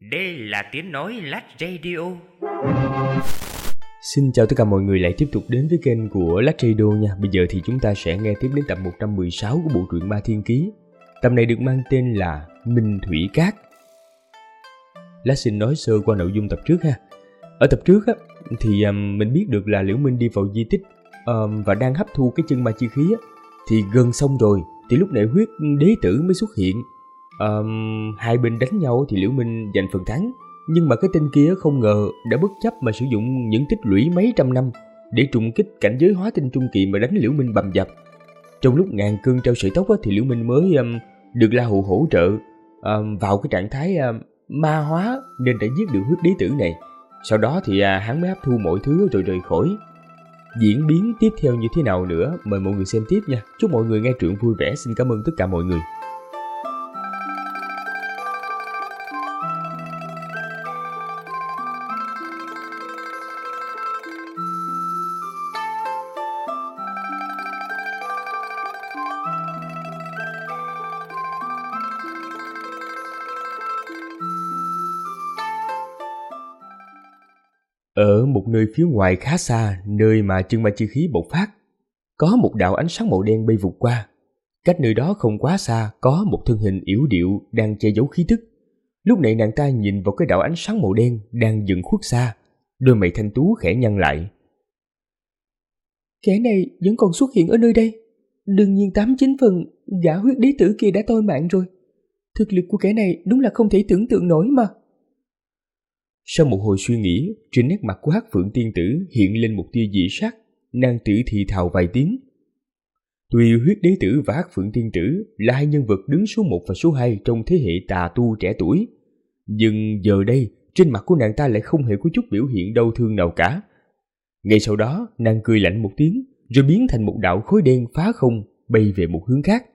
Đây là tiếng nói Lách Radio. Xin chào tất cả mọi người lại tiếp tục đến với kênh của Lách Radio nha. Bây giờ thì chúng ta sẽ nghe tiếp đến tập 116 của bộ truyện Ba Thiên Ký. Tập này được mang tên là Minh Thủy Cát. Lách xin nói sơ qua nội dung tập trước ha. Ở tập trước á, thì mình biết được là Liễu Minh đi vào di tích và đang hấp thu cái chân ma chi khí á, thì gần xong rồi thì lúc này huyết đế tử mới xuất hiện. Hai bên đánh nhau thì Liễu Minh giành phần thắng, nhưng mà cái tên kia không ngờ đã bất chấp mà sử dụng những tích lũy mấy trăm năm để trùng kích cảnh giới hóa tinh trung kỳ mà đánh Liễu Minh bầm dập. Trong lúc ngàn cơn treo sợi tóc á, thì Liễu Minh mới được La Hù hỗ trợ vào cái trạng thái ma hóa nên đã giết được huyết đế tử này. Sau đó thì hắn mới hấp thu mọi thứ rồi rời khỏi. Diễn biến tiếp theo như thế nào nữa mời mọi người xem tiếp nha. Chúc mọi người nghe truyện vui vẻ. Xin cảm ơn tất cả mọi người. Ở một nơi phía ngoài khá xa, nơi mà chân ma chi khí bộc phát, có một đạo ánh sáng màu đen bay vụt qua. Cách nơi đó không quá xa, có một thân hình yểu điệu đang che giấu khí tức. Lúc này nàng ta nhìn vào cái đạo ánh sáng màu đen đang dần khuất xa, đôi mày thanh tú khẽ nhăn lại. Kẻ này vẫn còn xuất hiện ở nơi đây. Đương nhiên 89 phần gã huyết đế tử kia đã toi mạng rồi. Thực lực của kẻ này đúng là không thể tưởng tượng nổi mà. Sau một hồi suy nghĩ, trên nét mặt của Hắc Phượng Tiên Tử hiện lên một tia dị sắc, nàng tử thì thào vài tiếng. Tuy huyết đế tử và Hắc Phượng Tiên Tử là hai nhân vật đứng số 1 và số 2 trong thế hệ tà tu trẻ tuổi, nhưng giờ đây trên mặt của nàng ta lại không hề có chút biểu hiện đau thương nào cả. Ngay sau đó, nàng cười lạnh một tiếng, rồi biến thành một đạo khói đen phá không bay về một hướng khác.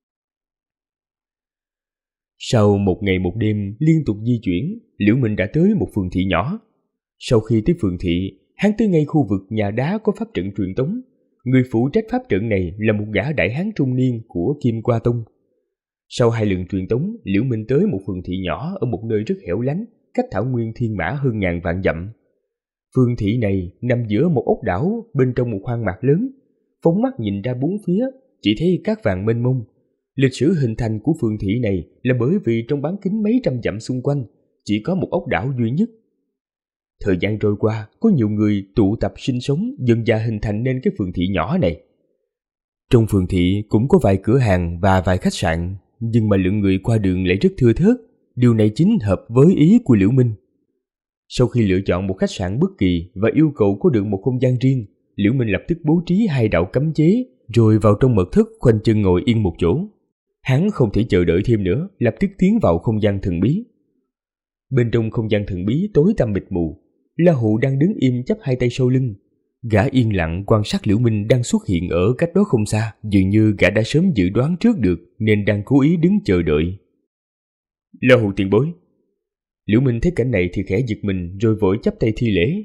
Sau một ngày một đêm liên tục di chuyển, Liễu Minh đã tới một phường thị nhỏ. Sau khi tới phường thị, hắn tới ngay khu vực nhà đá có pháp trận truyền tống. Người phụ trách pháp trận này là một gã đại hán trung niên của Kim Qua Tông. Sau 2 lần truyền tống, Liễu Minh tới một phường thị nhỏ ở một nơi rất hẻo lánh, cách thảo nguyên thiên mã hơn ngàn vạn dặm. Phường thị này nằm giữa một ốc đảo bên trong một khoang mạc lớn. Phóng mắt nhìn ra bốn phía, chỉ thấy cát vàng mênh mông. Lịch sử hình thành của phường thị này là bởi vì trong bán kính mấy trăm dặm xung quanh chỉ có một ốc đảo duy nhất. Thời gian trôi qua, có nhiều người tụ tập sinh sống, dần dà hình thành nên cái phường thị nhỏ này. Trong phường thị cũng có vài cửa hàng và vài khách sạn, nhưng mà lượng người qua đường lại rất thưa thớt. Điều này chính hợp với ý của Liễu Minh. Sau khi lựa chọn một khách sạn bất kỳ và yêu cầu có được một không gian riêng, Liễu Minh lập tức bố trí 2 đạo cấm chế, rồi vào trong mật thất khoanh chân ngồi yên một chỗ. Hắn không thể chờ đợi thêm nữa, lập tức tiến vào không gian thần bí. Bên trong không gian thần bí tối tăm mịt mù, La Hù đang đứng im chắp 2 tay sau lưng. Gã yên lặng quan sát Liễu Minh đang xuất hiện ở cách đó không xa, dường như gã đã sớm dự đoán trước được nên đang cố ý đứng chờ đợi. La Hù tiền bối. Liễu Minh thấy cảnh này thì khẽ giật mình rồi vội chắp tay thi lễ.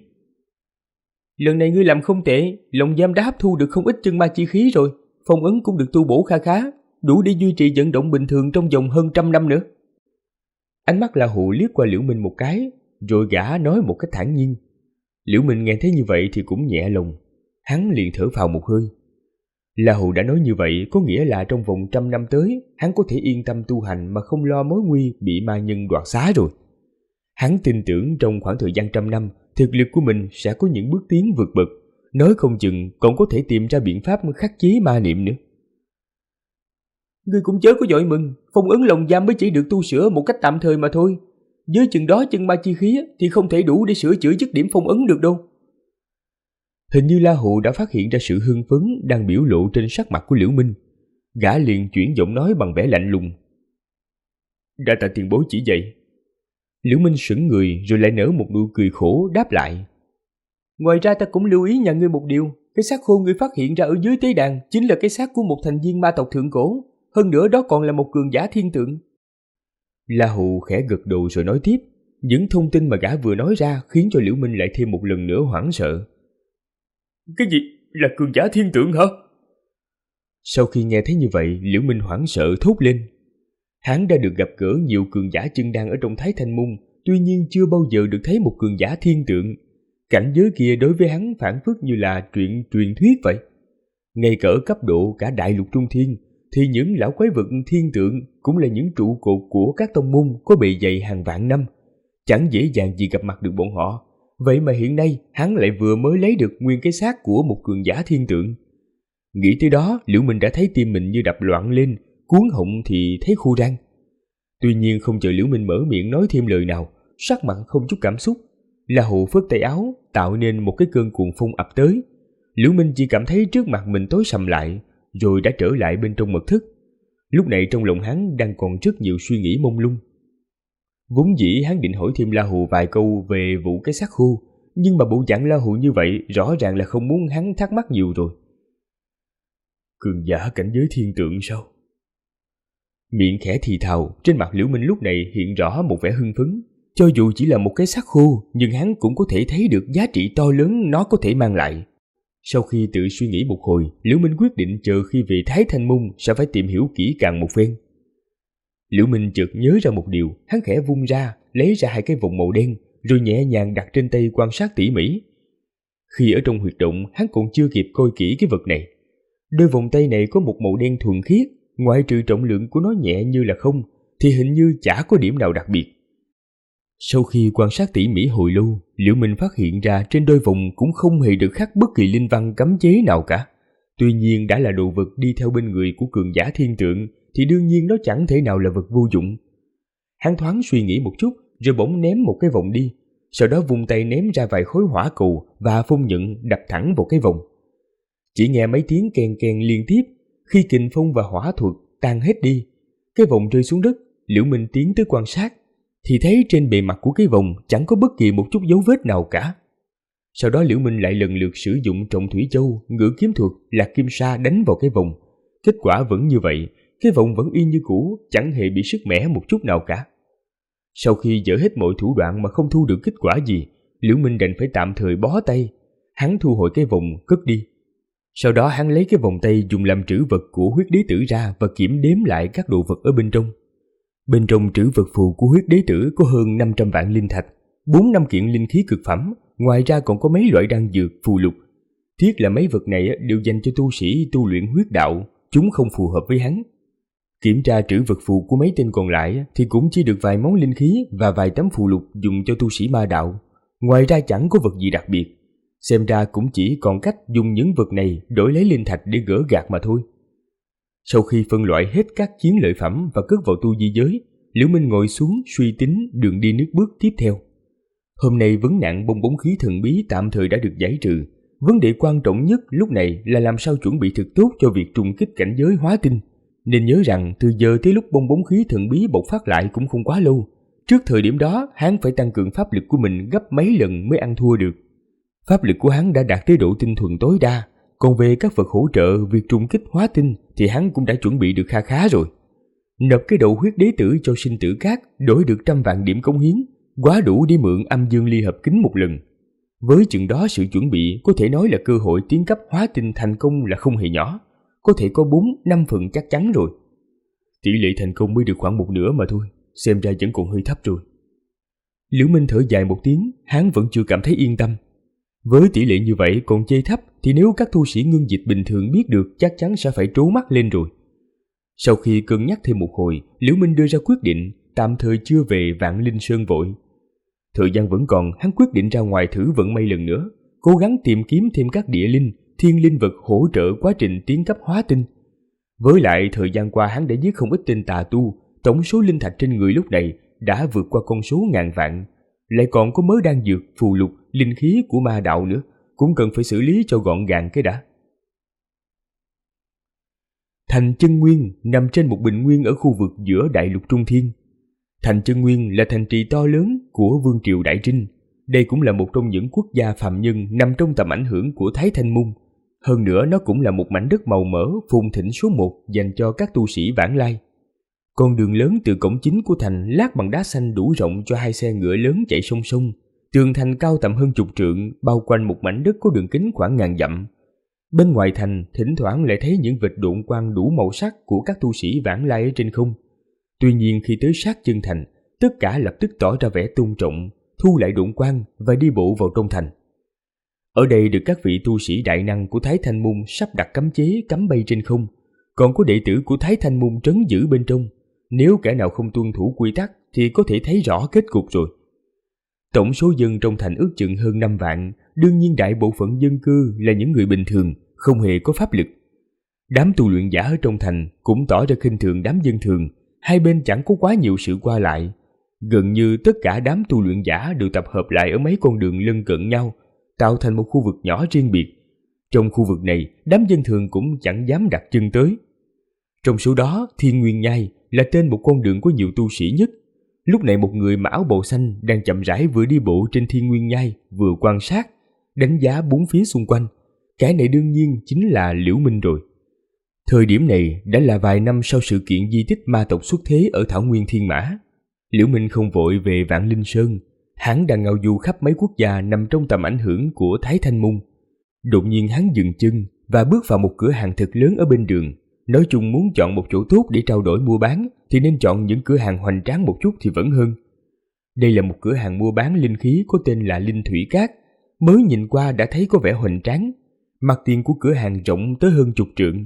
Lần này ngươi làm không tệ, Lồng Giam đã hấp thu được không ít chân ma chi khí rồi, phong ấn cũng được tu bổ kha khá, đủ để duy trì vận động bình thường trong vòng hơn 100 năm nữa. Ánh mắt La Hù liếc qua Liễu Minh một cái, rồi gã nói một cách thản nhiên. Liễu Minh nghe thấy như vậy thì cũng nhẹ lòng, hắn liền thở phào một hơi. La Hù đã nói như vậy có nghĩa là trong vòng 100 năm tới, hắn có thể yên tâm tu hành mà không lo mối nguy bị ma nhân đoạt xá rồi. Hắn tin tưởng trong khoảng thời gian 100 năm, thực lực của mình sẽ có những bước tiến vượt bậc, nói không chừng còn có thể tìm ra biện pháp khắc chế ma niệm nữa. Ngươi cũng chớ có vội mừng, phong ấn Lồng Giam mới chỉ được tu sửa một cách tạm thời mà thôi. Với chừng đó chân ma chi khí thì không thể đủ để sửa chữa dứt điểm phong ấn được đâu. Hình như La Hù đã phát hiện ra sự hưng phấn đang biểu lộ trên sắc mặt của Liễu Minh. Gã liền chuyển giọng nói bằng vẻ lạnh lùng. Đã tạ tiền bối chỉ dạy. Liễu Minh sững người rồi lại nở một nụ cười khổ đáp lại. Ngoài ra ta cũng lưu ý nhà ngươi một điều, cái xác khô ngươi phát hiện ra ở dưới tế đàn chính là cái xác của một thành viên ma tộc thượng cổ, hơn nữa đó còn là một cường giả thiên tượng. La Hù khẽ gật đầu rồi nói tiếp, những thông tin mà gã vừa nói ra khiến cho Liễu Minh lại thêm một lần nữa hoảng sợ. Cái gì? Là cường giả thiên tượng hả? Sau khi nghe thấy như vậy, Liễu Minh hoảng sợ thốt lên. Hắn đã được gặp gỡ nhiều cường giả chân đan ở trong Thái Thanh Môn, tuy nhiên chưa bao giờ được thấy một cường giả thiên tượng. Cảnh giới kia đối với hắn phảng phất như là chuyện truyền thuyết vậy. Ngay cỡ cấp độ cả đại lục trung thiên, thì những lão quái vật thiên tượng cũng là những trụ cột của các tông môn có bề dày hàng vạn năm. Chẳng dễ dàng gì gặp mặt được bọn họ. Vậy mà hiện nay hắn lại vừa mới lấy được nguyên cái xác của một cường giả thiên tượng. Nghĩ tới đó, Liễu Minh đã thấy tim mình như đập loạn lên, cuống họng thì thấy khô răng. Tuy nhiên không chờ Liễu Minh mở miệng nói thêm lời nào, sắc mặt không chút cảm xúc, La Hồ phất tay áo tạo nên một cái cơn cuồng phong ập tới. Liễu Minh chỉ cảm thấy trước mặt mình tối sầm lại, rồi đã trở lại bên trong mật thất. Lúc này trong lòng hắn đang còn rất nhiều suy nghĩ mông lung. Vốn dĩ hắn định hỏi thêm La Hồ vài câu về vụ cái xác khô, nhưng mà bộ dạng La Hồ như vậy rõ ràng là không muốn hắn thắc mắc nhiều rồi. Cường giả cảnh giới thiên tượng sao? Miệng khẽ thì thào, trên mặt Liễu Minh lúc này hiện rõ một vẻ hưng phấn. Cho dù chỉ là một cái xác khô, nhưng hắn cũng có thể thấy được giá trị to lớn nó có thể mang lại. Sau khi tự suy nghĩ một hồi, Liễu Minh quyết định chờ khi về Thái Thanh Môn sẽ phải tìm hiểu kỹ càng một phen. Liễu Minh chợt nhớ ra một điều, hắn khẽ vung ra, lấy ra 2 cái vòng màu đen, rồi nhẹ nhàng đặt trên tay quan sát tỉ mỉ. Khi ở trong huyệt động, hắn còn chưa kịp coi kỹ cái vật này. Đôi vòng tay này có một màu đen thuần khiết, ngoại trừ trọng lượng của nó nhẹ như là không, thì hình như chả có điểm nào đặc biệt. Sau khi quan sát tỉ mỉ hồi lâu, Liễu Minh phát hiện ra trên đôi vòng cũng không hề được khắc bất kỳ linh văn cấm chế nào cả. Tuy nhiên đã là đồ vật đi theo bên người của cường giả thiên tượng, thì đương nhiên nó chẳng thể nào là vật vô dụng. Hắn thoáng suy nghĩ một chút, rồi bỗng ném một cái vòng đi, sau đó vung tay ném ra vài khối hỏa cầu và phong nhận đập thẳng vào cái vòng. Chỉ nghe mấy tiếng keng keng liên tiếp, khi kình phong và hỏa thuật tan hết đi, cái vòng rơi xuống đất. Liễu Minh tiến tới quan sát, thì thấy trên bề mặt của cái vòng chẳng có bất kỳ một chút dấu vết nào cả. Sau đó Liễu Minh lại lần lượt sử dụng Trọng Thủy Châu, Ngự Kiếm Thuật, Lạc Kim Sa đánh vào cái vòng. Kết quả vẫn như vậy, cái vòng vẫn y như cũ, chẳng hề bị sứt mẻ một chút nào cả. Sau khi dở hết mọi thủ đoạn mà không thu được kết quả gì, Liễu Minh đành phải tạm thời bó tay. Hắn thu hồi cái vòng cất đi. Sau đó hắn lấy cái vòng tay dùng làm trữ vật của huyết đế tử ra và kiểm đếm lại các đồ vật ở bên trong. Bên trong trữ vật phù của huyết đế tử có hơn 500 vạn linh thạch, 4-5 kiện linh khí cực phẩm, ngoài ra còn có mấy loại đan dược, phù lục. Tiếc là mấy vật này đều dành cho tu sĩ tu luyện huyết đạo, chúng không phù hợp với hắn. Kiểm tra trữ vật phù của mấy tên còn lại thì cũng chỉ được vài món linh khí và vài tấm phù lục dùng cho tu sĩ ma đạo. Ngoài ra chẳng có vật gì đặc biệt. Xem ra cũng chỉ còn cách dùng những vật này đổi lấy linh thạch để gỡ gạc mà thôi. Sau khi phân loại hết các chiến lợi phẩm và cất vào tu di giới, Liễu Minh ngồi xuống suy tính đường đi nước bước tiếp theo. Hôm nay vấn nạn bong bóng khí thần bí tạm thời đã được giải trừ. Vấn đề quan trọng nhất lúc này là làm sao chuẩn bị thực tốt cho việc trùng kích cảnh giới hóa tinh. Nên nhớ rằng từ giờ tới lúc bong bóng khí thần bí bộc phát lại cũng không quá lâu. Trước thời điểm đó, hắn phải tăng cường pháp lực của mình gấp mấy lần mới ăn thua được. Pháp lực của hắn đã đạt tới độ tinh thuần tối đa. Còn về các vật hỗ trợ việc trùng kích hóa tinh thì hắn cũng đã chuẩn bị được kha khá rồi. Nộp cái đầu huyết đế tử cho sinh tử cát đổi được 100 vạn điểm cống hiến, quá đủ để mượn âm dương ly hợp kính một lần. Với chừng đó sự chuẩn bị có thể nói là cơ hội tiến cấp hóa tinh thành công là không hề nhỏ, có thể có 4-5 phần chắc chắn rồi. Tỷ lệ thành công mới được khoảng 1/2 mà thôi, xem ra vẫn còn hơi thấp rồi. Liễu Minh thở dài một tiếng, hắn vẫn chưa cảm thấy yên tâm. Với tỷ lệ như vậy còn chê thấp thì nếu các tu sĩ ngưng dịch bình thường biết được chắc chắn sẽ phải trố mắt lên rồi. Sau khi cân nhắc thêm một hồi, Liễu Minh đưa ra quyết định tạm thời chưa về Vạn Linh Sơn vội. Thời gian vẫn còn, hắn quyết định ra ngoài thử vận may lần nữa, cố gắng tìm kiếm thêm các địa linh, thiên linh vật hỗ trợ quá trình tiến cấp hóa tinh. Với lại thời gian qua hắn đã giết không ít tên tà tu, tổng số linh thạch trên người lúc này đã vượt qua con số ngàn vạn. Lại còn có mớ đan dược, phù lục, linh khí của ma đạo nữa, cũng cần phải xử lý cho gọn gàng cái đã. Thành Chân Nguyên nằm trên một bình nguyên ở khu vực giữa đại lục Trung Thiên. Thành Chân Nguyên là thành trì to lớn của Vương triều Đại Trinh. Đây cũng là một trong những quốc gia phàm nhân nằm trong tầm ảnh hưởng của Thái Thanh Môn. Hơn nữa nó cũng là một mảnh đất màu mỡ phồn thịnh số 1 dành cho các tu sĩ vãng lai. Con đường lớn từ cổng chính của thành lát bằng đá xanh đủ rộng cho 2 xe ngựa lớn chạy song song. Tường thành cao tầm hơn 10 trượng, bao quanh một mảnh đất có đường kính khoảng 1000 dặm. Bên ngoài thành, thỉnh thoảng lại thấy những vệt độn quang đủ màu sắc của các tu sĩ vãng lai ở trên không. Tuy nhiên khi tới sát chân thành, tất cả lập tức tỏ ra vẻ tôn trọng, thu lại độn quan và đi bộ vào trong thành. Ở đây được các vị tu sĩ đại năng của Thái Thanh Môn sắp đặt cấm chế cấm bay trên không, còn có đệ tử của Thái Thanh Môn trấn giữ bên trong. Nếu kẻ nào không tuân thủ quy tắc thì có thể thấy rõ kết cục rồi. Tổng số dân trong thành ước chừng hơn 5 vạn, đương nhiên đại bộ phận dân cư là những người bình thường, không hề có pháp lực. Đám tu luyện giả ở trong thành cũng tỏ ra khinh thường đám dân thường, hai bên chẳng có quá nhiều sự qua lại. Gần như tất cả đám tu luyện giả đều tập hợp lại ở mấy con đường lân cận nhau, tạo thành một khu vực nhỏ riêng biệt. Trong khu vực này, đám dân thường cũng chẳng dám đặt chân tới. Trong số đó, Thiên Nguyên Nhai là tên một con đường có nhiều tu sĩ nhất. Lúc này một người mặc áo bào xanh đang chậm rãi vừa đi bộ trên Thiên Nguyên Nhai, vừa quan sát, đánh giá bốn phía xung quanh. Kẻ này đương nhiên chính là Liễu Minh rồi. Thời điểm này đã là vài năm sau sự kiện di tích ma tộc xuất thế ở Thảo Nguyên Thiên Mã. Liễu Minh không vội về Vạn Linh Sơn, hắn đang ngao du khắp mấy quốc gia nằm trong tầm ảnh hưởng của Thái Thanh Môn. Đột nhiên hắn dừng chân và bước vào một cửa hàng thật lớn ở bên đường. Nói chung muốn chọn một chỗ tốt để trao đổi mua bán thì nên chọn những cửa hàng hoành tráng một chút thì vẫn hơn. Đây là một cửa hàng mua bán linh khí có tên là Linh Thủy Cát. Mới nhìn qua đã thấy có vẻ hoành tráng. Mặt tiền của cửa hàng rộng tới hơn 10 trượng.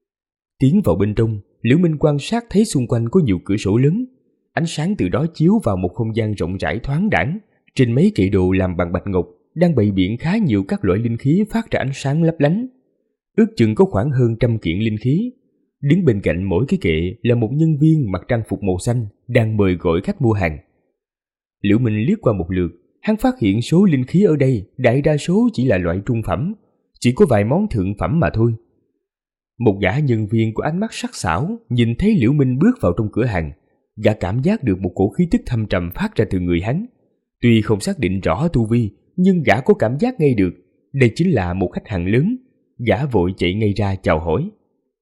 Tiến vào bên trong, Liễu Minh quan sát thấy xung quanh có nhiều cửa sổ lớn. Ánh sáng từ đó chiếu vào một không gian rộng rãi thoáng đãng. Trên mấy kệ đồ làm bằng bạch ngọc đang bày biện khá nhiều các loại linh khí phát ra ánh sáng lấp lánh. Ước chừng có khoảng hơn 100 kiện linh khí. Đứng bên cạnh mỗi cái kệ là một nhân viên mặc trang phục màu xanh đang mời gọi khách mua hàng. Liễu Minh liếc qua một lượt, hắn phát hiện số linh khí ở đây đại đa số chỉ là loại trung phẩm, chỉ có vài món thượng phẩm mà thôi. Một gã nhân viên có ánh mắt sắc sảo nhìn thấy Liễu Minh bước vào trong cửa hàng, gã cảm giác được một cổ khí tức thâm trầm phát ra từ người hắn. Tuy không xác định rõ tu vi, nhưng gã có cảm giác ngay được đây chính là một khách hàng lớn. Gã vội chạy ngay ra chào hỏi.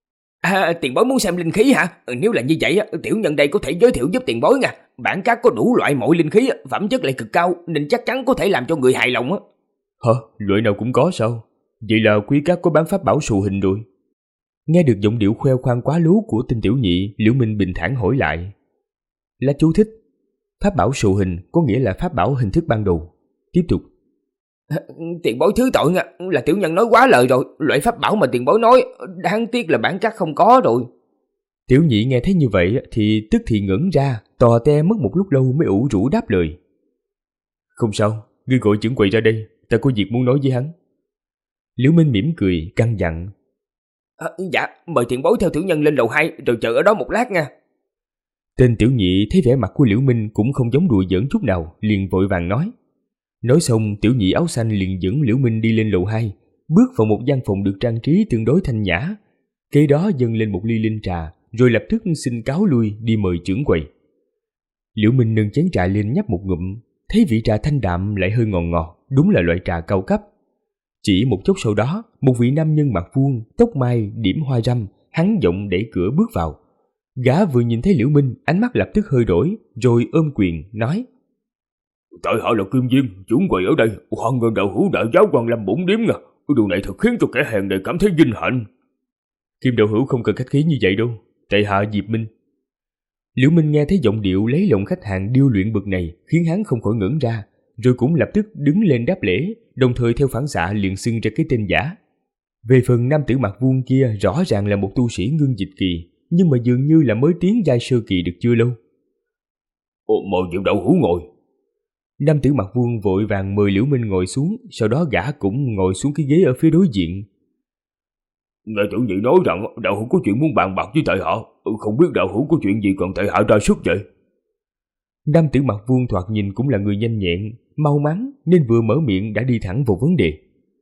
Tiền bối muốn xem linh khí hả? Nếu là như vậy, tiểu nhân đây có thể giới thiệu giúp tiền bối nha. Bản các có đủ loại mọi linh khí, phẩm chất lại cực cao nên chắc chắn có thể làm cho người hài lòng. Hả? Loại nào cũng có sao? Vậy là quý các có bán pháp bảo sù hình rồi. Nghe được giọng điệu khoe khoang quá lố của Tinh Tiểu Nhị, Liễu Minh bình thản hỏi lại. Là chú thích. Pháp bảo sù hình có nghĩa là pháp bảo hình thức ban đầu. Tiếp tục. Tiền bối thứ tội nha, là tiểu nhân nói quá lời rồi. Loại pháp bảo mà tiền bối nói đáng tiếc là bản các không có rồi. Tiểu Nhị nghe thấy như vậy thì tức thì ngẩn ra, tò te mất một lúc lâu mới ủ rũ đáp lời. Không sao, ngươi gọi trưởng quầy ra đây, ta có việc muốn nói với hắn. Liễu Minh mỉm cười căn dặn. Dạ, mời tiền bối theo tiểu nhân lên lầu 2 rồi chờ ở đó một lát nha. Tên Tiểu Nhị thấy vẻ mặt của Liễu Minh cũng không giống đùa giỡn chút nào, liền vội vàng nói. Nói xong, Tiểu Nhị áo xanh liền dẫn Liễu Minh đi lên lầu 2, bước vào một gian phòng được trang trí tương đối thanh nhã. Kế đó dâng lên một ly linh trà, rồi lập tức xin cáo lui đi mời trưởng quầy. Liễu Minh nâng chén trà lên nhấp một ngụm, thấy vị trà thanh đạm lại hơi ngọt ngọt, đúng là loại trà cao cấp. Chỉ một chốc sau đó, một vị nam nhân mặt vuông, tóc mai, điểm hoa râm, hắn giọng đẩy cửa bước vào. Gã vừa nhìn thấy Liễu Minh, ánh mắt lập tức hơi đổi, rồi ôm quyền nói: Tại hạ là Kim Viên, trưởng quầy ở đây, hoan nghênh đạo hữu đại giáo quan lâm bổn điếm nha. Điều này thật khiến cho kẻ hèn này cảm thấy vinh hạnh. Kim đạo hữu không cần khách khí như vậy đâu, tại hạ Diệp Minh. Liễu Minh nghe thấy giọng điệu lấy lòng khách hàng điêu luyện bậc này khiến hắn không khỏi ngẩn ra, rồi cũng lập tức đứng lên đáp lễ, đồng thời theo phản xạ liền xưng ra cái tên giả. Về phần nam tử mặt vuông kia rõ ràng là một tu sĩ ngưng dịch kỳ, nhưng mà dường như là mới tiến giai sơ kỳ được chưa lâu. Mời Diệp đạo hữu ngồi. Nam tử mặt vuông vội vàng mời Liễu Minh ngồi xuống, sau đó gã cũng ngồi xuống cái ghế ở phía đối diện. Nghe trưởng nhị nói rằng đạo hữu có chuyện muốn bàn bạc với tại hạ, không biết đạo hữu có chuyện gì cần tại hạ ra sức vậy? Nam tử mặt vuông thoạt nhìn cũng là người nhanh nhẹn, mau mắn nên vừa mở miệng đã đi thẳng vào vấn đề.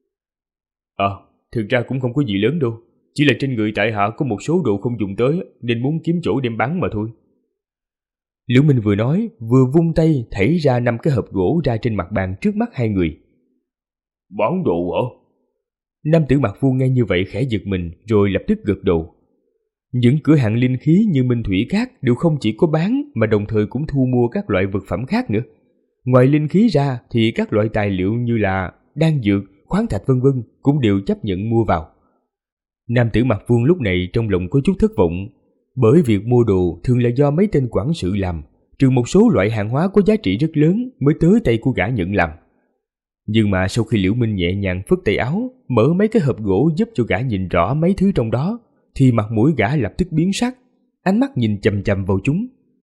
Thực ra cũng không có gì lớn đâu, chỉ là trên người tại hạ có một số đồ không dùng tới nên muốn kiếm chỗ đem bán mà thôi. Liễu Minh vừa nói, vừa vung tay thảy ra 5 cái hộp gỗ ra trên mặt bàn trước mắt hai người. Bán đồ hả? Nam tử mặt vuông nghe như vậy khẽ giật mình rồi lập tức gật đầu. Những cửa hàng linh khí như Minh Thủy Cát đều không chỉ có bán mà đồng thời cũng thu mua các loại vật phẩm khác nữa. Ngoài linh khí ra thì các loại tài liệu như là đan dược, khoáng thạch vân vân cũng đều chấp nhận mua vào. Nam tử mặt vuông lúc này trong lòng có chút thất vọng, bởi việc mua đồ thường là do mấy tên quản sự làm, trừ một số loại hàng hóa có giá trị rất lớn mới tới tay của gã nhận làm. Nhưng mà sau khi Liễu Minh nhẹ nhàng phất tay áo, mở mấy cái hộp gỗ giúp cho gã nhìn rõ mấy thứ trong đó, thì mặt mũi gã lập tức biến sắc, ánh mắt nhìn chằm chằm vào chúng.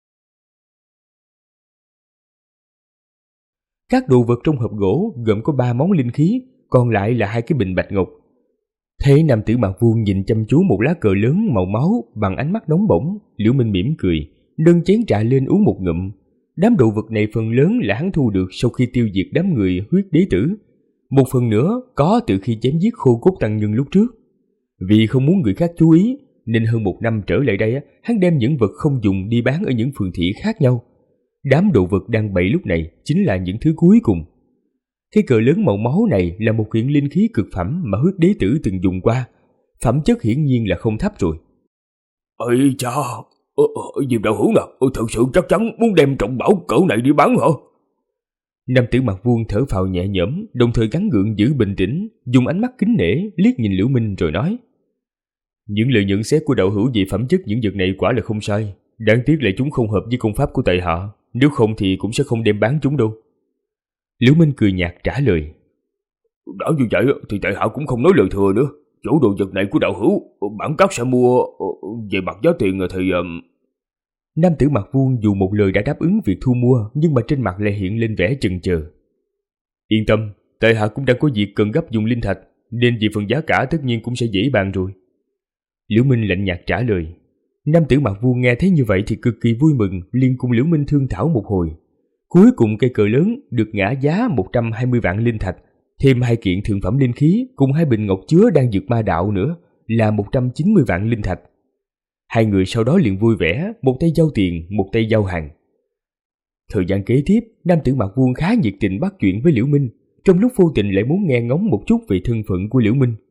Các đồ vật trong hộp gỗ gồm có 3 món linh khí, còn lại là 2 cái bình bạch ngọc. Thấy nam tử mặt vuông nhìn chăm chú một lá cờ lớn màu máu bằng ánh mắt nóng bỏng, Liễu Minh mỉm cười, nâng chén trà lên uống một ngụm. Đám đồ vật này phần lớn là hắn thu được sau khi tiêu diệt đám người huyết đế tử. Một phần nữa có từ khi chém giết Khô Cốt Tăng Nhân lúc trước. Vì không muốn người khác chú ý, nên hơn 1 năm trở lại đây, hắn đem những vật không dùng đi bán ở những phường thị khác nhau. Đám đồ vật đang bày lúc này chính là những thứ cuối cùng. Cái cờ lớn màu máu này là một kiện linh khí cực phẩm mà huyết đế tử từng dùng qua. Phẩm chất hiển nhiên là không thấp rồi. Ây cha, Diệp đạo hữu nào, thật sự chắc chắn muốn đem trọng bảo cỡ này đi bán hả? Nam tử mặt vuông thở phào nhẹ nhõm, đồng thời gắng gượng giữ bình tĩnh, dùng ánh mắt kính nể liếc nhìn Liễu Minh rồi nói: những lời nhận xét của đạo hữu về phẩm chất những vật này quả là không sai, đáng tiếc là chúng không hợp với công pháp của tại hạ, nếu không thì cũng sẽ không đem bán chúng đâu. Liễu Minh cười nhạt trả lời: đã như vậy thì tại hạ cũng không nói lời thừa nữa. Chỗ đồ vật này của đạo hữu, bản các sẽ mua về mặt giá tiền thì... Nam tử mặt vuông dù một lời đã đáp ứng việc thu mua, nhưng mà trên mặt lại hiện lên vẻ chần chờ. Yên tâm, tại hạ cũng đang có việc cần gấp dùng linh thạch, nên về phần giá cả tất nhiên cũng sẽ dễ bàn rồi. Liễu Minh lạnh nhạt trả lời. Nam tử mặt vuông nghe thấy như vậy thì cực kỳ vui mừng, liền cùng Liễu Minh thương thảo một hồi. Cuối cùng cây cờ lớn được ngã giá 120 vạn linh thạch, thêm 2 kiện thượng phẩm linh khí cùng 2 bình ngọc chứa đan dược ma đạo nữa là 190 vạn linh thạch. Hai người sau đó liền vui vẻ, một tay giao tiền, một tay giao hàng. Thời gian kế tiếp, nam tử mặt vuông khá nhiệt tình bắt chuyện với Liễu Minh, trong lúc vô tình lại muốn nghe ngóng một chút về thân phận của Liễu Minh.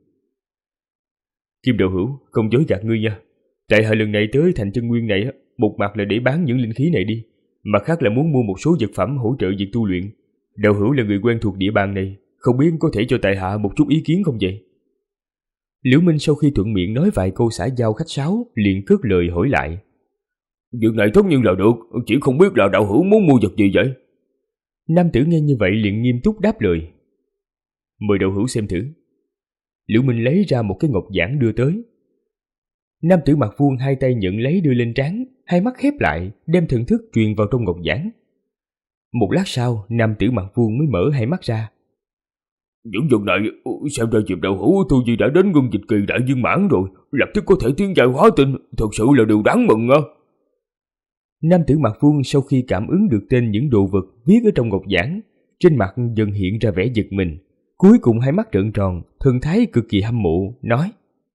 Kim đạo hữu, không dối gạt ngươi nha. Tại hạ lần này tới thành Chân Nguyên này, một mặt là để bán những linh khí này đi, mặt khác là muốn mua một số vật phẩm hỗ trợ việc tu luyện. Đạo hữu là người quen thuộc địa bàn này, không biết có thể cho tại hạ một chút ý kiến không vậy? Liễu Minh sau khi thuận miệng nói vài câu xã giao khách sáo, liền cất lời hỏi lại. Việc này tất nhiên là được, chỉ không biết là đạo hữu muốn mua vật gì vậy? Nam tử nghe như vậy liền nghiêm túc đáp lời. Mời đạo hữu xem thử. Liễu Minh lấy ra một cái ngọc giản đưa tới. Nam tử mặt vuông hai tay nhận lấy đưa lên trán, hai mắt khép lại, đem thần thức truyền vào trong ngọc giản. Một lát sau, nam tử mặt vuông mới mở hai mắt ra. Những vật này, xem ra Diệp đạo hữu tu vi đã đến ngân dịch kỳ đại viên mãn rồi, lập tức có thể tiến giai hóa tinh, thật sự là điều đáng mừng á. Nam tử mặt vuông sau khi cảm ứng được tên những đồ vật viết ở trong ngọc giản, trên mặt dần hiện ra vẻ giật mình, cuối cùng hai mắt trợn tròn, thần thái cực kỳ hâm mộ, nói: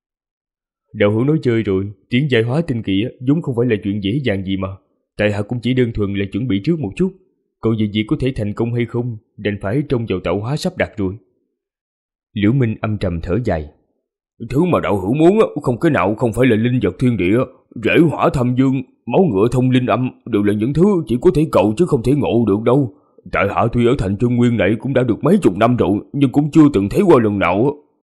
đạo hữu nói chơi rồi, tiến giai hóa tinh kỳ vốn không phải là chuyện dễ dàng gì mà, tại hạ cũng chỉ đơn thuần là chuẩn bị trước một chút, còn về việc có thể thành công hay không, đành phải trông vào tạo hóa sắp đặt rồi. Liễu Minh âm trầm thở dài. Thứ mà đạo hữu muốn không cái nào không phải là linh vật thiên địa, rễ hỏa thâm dương, máu ngựa thông linh âm, đều là những thứ chỉ có thể cầu chứ không thể ngộ được đâu. Tại hạ tuy ở thành Chân Nguyên này cũng đã được mấy chục năm rồi, nhưng cũng chưa từng thấy qua lần nào.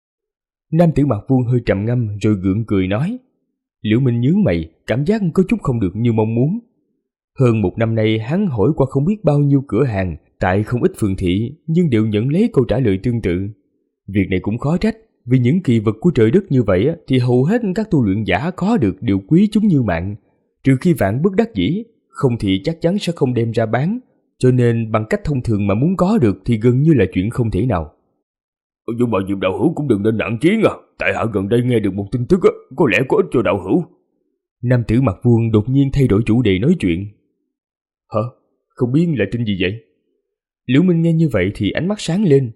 Nam tử mặt vuông hơi trầm ngâm rồi gượng cười nói. Liễu Minh nhướng mày, cảm giác có chút không được như mong muốn. Hơn 1 năm nay hắn hỏi qua không biết bao nhiêu cửa hàng tại không ít phường thị, nhưng đều nhận lấy câu trả lời tương tự. Việc này cũng khó trách, vì những kỳ vật của trời đất như vậy thì hầu hết các tu luyện giả có được đều quý chúng như mạng, trừ khi vạn bất đắc dĩ, không thì chắc chắn sẽ không đem ra bán, cho nên bằng cách thông thường mà muốn có được thì gần như là chuyện không thể nào. Nhưng mà Diệp đạo hữu cũng đừng nên nản chí à, tại hạ gần đây nghe được một tin tức có lẽ có ích cho đạo hữu. Nam tử mặt vuông đột nhiên thay đổi chủ đề nói chuyện. Hả? Không biết là tin gì vậy? Liễu Minh nghe như vậy thì ánh mắt sáng lên.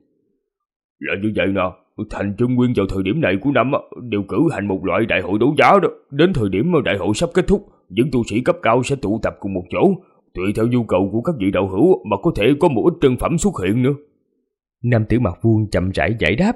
Là như vậy nè, thành Chân Nguyên vào thời điểm này của năm đều cử hành một loại đại hội đấu giá đó. Đến thời điểm đại hội sắp kết thúc, những tu sĩ cấp cao sẽ tụ tập cùng một chỗ, tùy theo nhu cầu của các vị đạo hữu mà có thể có một ít trân phẩm xuất hiện nữa. Nam tử mặt vuông chậm rãi giải đáp.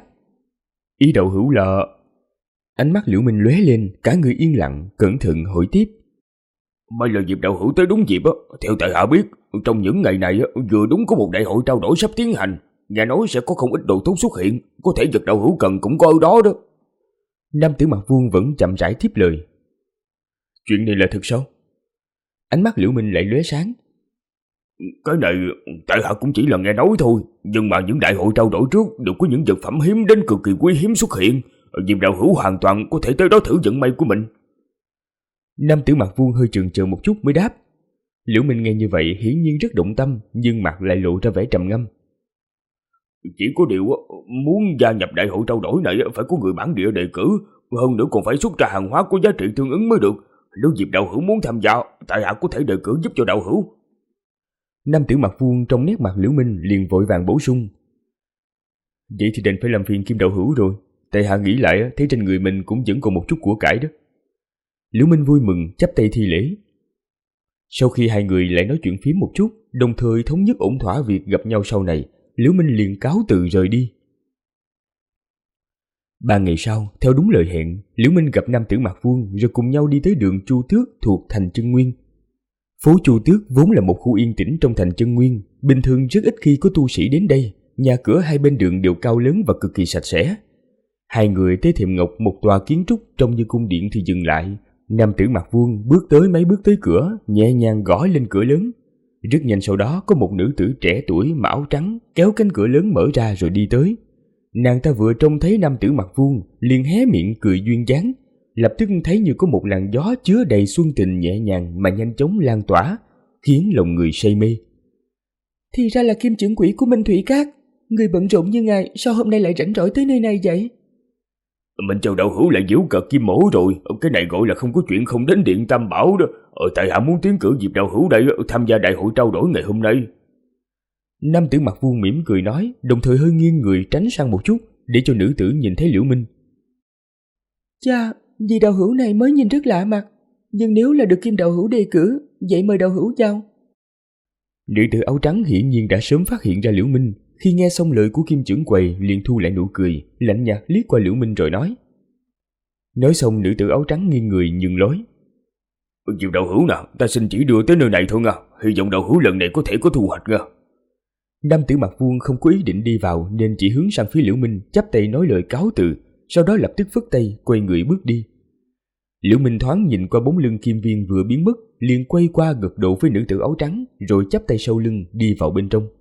Ý đạo hữu là... Ánh mắt Liễu Minh lóe lên, cả người yên lặng, cẩn thận hỏi tiếp. May là Diệp đạo hữu tới đúng dịp theo tại hạ biết, trong những ngày này vừa đúng có một đại hội trao đổi sắp tiến hành, nghe nói sẽ có không ít đồ tốt xuất hiện, có thể vật đạo hữu cần cũng có ở đó đó. Nam tử mặt vuông vẫn chậm rãi tiếp lời. Chuyện này là thật sao? Ánh mắt Liễu Minh lại lóe sáng, Cái này tại hạ cũng chỉ là nghe nói thôi, nhưng mà những đại hội trao đổi trước đều có những vật phẩm hiếm đến cực kỳ quý hiếm xuất hiện. Diệp đạo hữu hoàn toàn có thể tới đó thử vận may của mình. Nam tử Mặt Vuông hơi chần chừ một chút mới đáp. Liễu Minh nghe như vậy hiển nhiên rất động tâm, nhưng mặt lại lộ ra vẻ trầm ngâm. Chỉ có điều muốn gia nhập đại hội trao đổi này phải có người bản địa đề cử, hơn nữa còn phải xuất ra hàng hóa có giá trị tương ứng mới được. Nếu Diệp đạo hữu muốn tham gia, tại hạ có thể đề cử giúp cho đạo hữu. Nam tử Mặt Vuông trong nét mặt Liễu Minh liền vội vàng bổ sung. Vậy thì đành phải làm phiền Kim đạo hữu rồi, tại hạ nghĩ lại thấy trên người mình cũng vẫn còn một chút của cải đó. Liễu Minh vui mừng chắp tay thi lễ. Sau khi hai người lại nói chuyện phím một chút, đồng thời thống nhất ổn thỏa việc gặp nhau sau này, Liễu Minh liền cáo từ rời đi. 3 ngày sau, theo đúng lời hẹn, Liễu Minh gặp nam tử Mặt Vuông rồi cùng nhau đi tới đường Chu Tước thuộc thành Chân Nguyên. Phố Chu Tước vốn là một khu yên tĩnh trong thành Chân Nguyên, bình thường rất ít khi có tu sĩ đến đây, nhà cửa hai bên đường đều cao lớn và cực kỳ sạch sẽ. Hai người tới thềm ngọc một tòa kiến trúc trông như cung điện thì dừng lại. Nam tử Mặt Vuông bước tới mấy bước tới cửa, nhẹ nhàng gõ lên cửa lớn. Rất nhanh sau đó có một nữ tử trẻ tuổi mặc áo trắng kéo cánh cửa lớn mở ra rồi đi tới. Nàng ta vừa trông thấy nam tử Mặt Vuông liền hé miệng cười duyên dáng, lập tức thấy như có một làn gió chứa đầy xuân tình nhẹ nhàng mà nhanh chóng lan tỏa, khiến lòng người say mê. Thì ra là Kim trưởng quỹ của Minh Thủy Các, người bận rộn như ngài sao hôm nay lại rảnh rỗi tới nơi này vậy? Mình chào đạo hữu lại giễu cợt Kim mỗ rồi, cái này gọi là không có chuyện không đến điện Tam Bảo đó. Tại hạ muốn tiến cử Diệp đạo hữu đây tham gia đại hội trao đổi ngày hôm nay. Nam tử Mặt Vuông mỉm cười nói, đồng thời hơi nghiêng người tránh sang một chút để cho nữ tử nhìn thấy Liễu Minh. Chà, vị đạo hữu này mới nhìn rất lạ mặt, nhưng nếu là được Kim đạo hữu đề cử, vậy mời đạo hữu vào. Nữ tử áo trắng hiển nhiên đã sớm phát hiện ra Liễu Minh, khi nghe xong lời của Kim trưởng quầy liền thu lại nụ cười, lạnh nhạt liếc qua Liễu Minh rồi nói. Nói xong nữ tử áo trắng nghiêng người nhường lối. Diệp đạo hữu nào, ta xin chỉ đưa tới nơi này thôi nha, hy vọng đạo hữu lần này có thể có thu hoạch nha. Nam tử Mặt Vuông không có ý định đi vào nên chỉ hướng sang phía Liễu Minh, chắp tay nói lời cáo từ, sau đó lập tức phất tay quay người bước đi. Liễu Minh thoáng nhìn qua bóng lưng Kim Viên vừa biến mất, liền quay qua gật đầu với nữ tử áo trắng, rồi chắp tay sau lưng đi vào bên trong.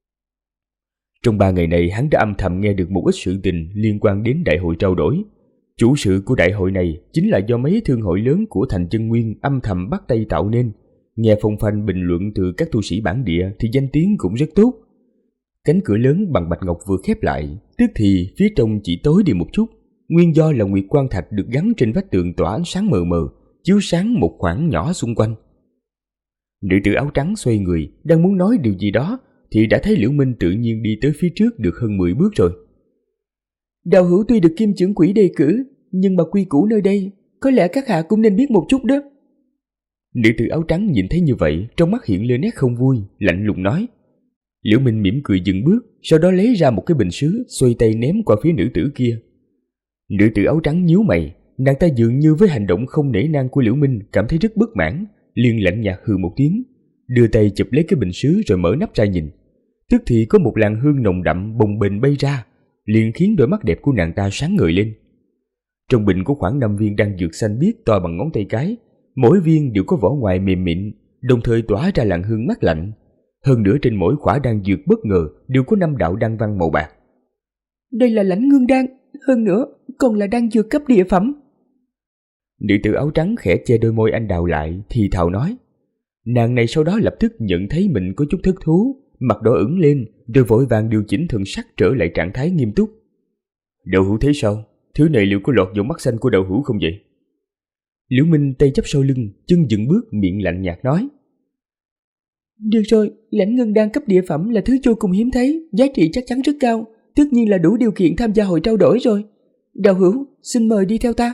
Trong 3 ngày này, hắn đã âm thầm nghe được một ít sự tình liên quan đến đại hội trao đổi. Chủ sự của đại hội này chính là do mấy thương hội lớn của thành Chân Nguyên âm thầm bắt tay tạo nên. Nghe phong phanh bình luận từ các tu sĩ bản địa thì danh tiếng cũng rất tốt. Cánh cửa lớn bằng bạch ngọc vừa khép lại, tức thì phía trong chỉ tối đi một chút. Nguyên do là nguyệt quang thạch được gắn trên vách tường tỏa ánh sáng mờ mờ, chiếu sáng một khoảng nhỏ xung quanh. Nữ tử áo trắng xoay người, đang muốn nói điều gì đó thì đã thấy Liễu Minh tự nhiên đi tới phía trước được hơn 10 bước rồi. Đạo hữu tuy được Kim trưởng quỹ đề cử, nhưng mà quy củ nơi đây có lẽ các hạ cũng nên biết một chút đó. Nữ tử áo trắng nhìn thấy như vậy, trong mắt hiện lên nét không vui, lạnh lùng nói. Liễu Minh mỉm cười dừng bước, sau đó lấy ra một cái bình sứ, xoay tay ném qua phía nữ tử kia. Nữ tử áo trắng nhíu mày, nàng ta dường như với hành động không nể nang của Liễu Minh cảm thấy rất bất mãn, liền lạnh nhạt hừ một tiếng, đưa tay chụp lấy cái bình sứ rồi mở nắp ra nhìn. Tức thì có một làn hương nồng đậm bồng bềnh bay ra, liền khiến đôi mắt đẹp của nàng ta sáng ngời lên. Trong bình có khoảng 5 viên đan dược xanh biếc to bằng ngón tay cái, mỗi viên đều có vỏ ngoài mềm mịn, đồng thời tỏa ra làn hương mát lạnh. Hơn nữa trên mỗi khỏa đan dược bất ngờ đều có 5 đạo đan văn màu bạc. Đây là Lãnh Ngưng đan, hơn nữa còn là đan dược cấp địa phẩm. Nữ tử áo trắng khẽ che đôi môi anh đào lại, thì thào nói. Nàng này sau đó lập tức nhận thấy mình có chút thất thú, mặt đỏ ửng lên, rồi vội vàng điều chỉnh thần sắc trở lại trạng thái nghiêm túc. Đạo hữu thấy sao? Thứ này liệu có lọt vào mắt xanh của đạo hữu không vậy? Liễu Minh tay chắp sau lưng, chân dựng bước, miệng lạnh nhạt nói. Được rồi, Lãnh Ngưng đan cấp địa phẩm là thứ vô cùng hiếm thấy, giá trị chắc chắn rất cao, tất nhiên là đủ điều kiện tham gia hội trao đổi rồi. Đạo hữu, xin mời đi theo ta.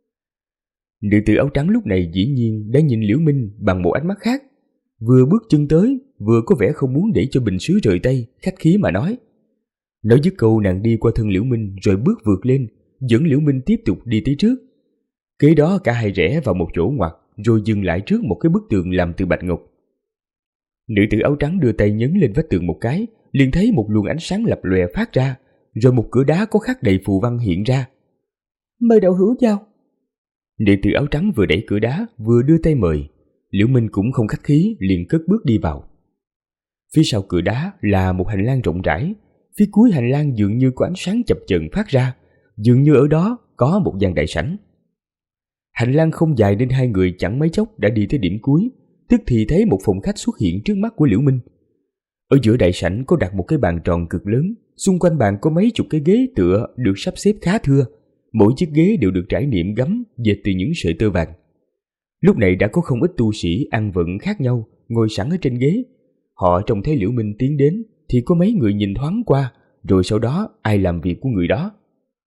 Nữ tử áo trắng lúc này dĩ nhiên đã nhìn Liễu Minh bằng một ánh mắt khác, vừa bước chân tới, vừa có vẻ không muốn để cho bình sứ rời tay, khách khí mà nói. Nói dứt câu, nàng đi qua thân Liễu Minh rồi bước vượt lên, dẫn Liễu Minh tiếp tục đi tới trước. Kế đó cả hai rẽ vào một chỗ ngoặt, rồi dừng lại trước một cái bức tường làm từ bạch ngọc. Nữ tử áo trắng đưa tay nhấn lên vách tường một cái, liền thấy một luồng ánh sáng lập lòe phát ra, rồi một cửa đá có khắc đầy phù văn hiện ra. Mời đạo hữu vào. Nữ tử áo trắng vừa đẩy cửa đá vừa đưa tay mời. Liễu Minh cũng không khách khí, liền cất bước đi vào. Phía sau cửa đá là một hành lang rộng rãi. Phía cuối hành lang dường như có ánh sáng chập chờn phát ra, dường như ở đó có một gian đại sảnh. Hành lang không dài nên hai người chẳng mấy chốc đã đi tới điểm cuối, tức thì thấy một phòng khách xuất hiện trước mắt của Liễu Minh. Ở giữa đại sảnh có đặt một cái bàn tròn cực lớn, xung quanh bàn có mấy chục cái ghế tựa được sắp xếp khá thưa, mỗi chiếc ghế đều được trải niệm gấm dệt từ những sợi tơ vàng. Lúc này đã có không ít tu sĩ ăn vận khác nhau ngồi sẵn ở trên ghế. Họ trông thấy Liễu Minh tiến đến thì có mấy người nhìn thoáng qua, rồi sau đó ai làm việc của người đó.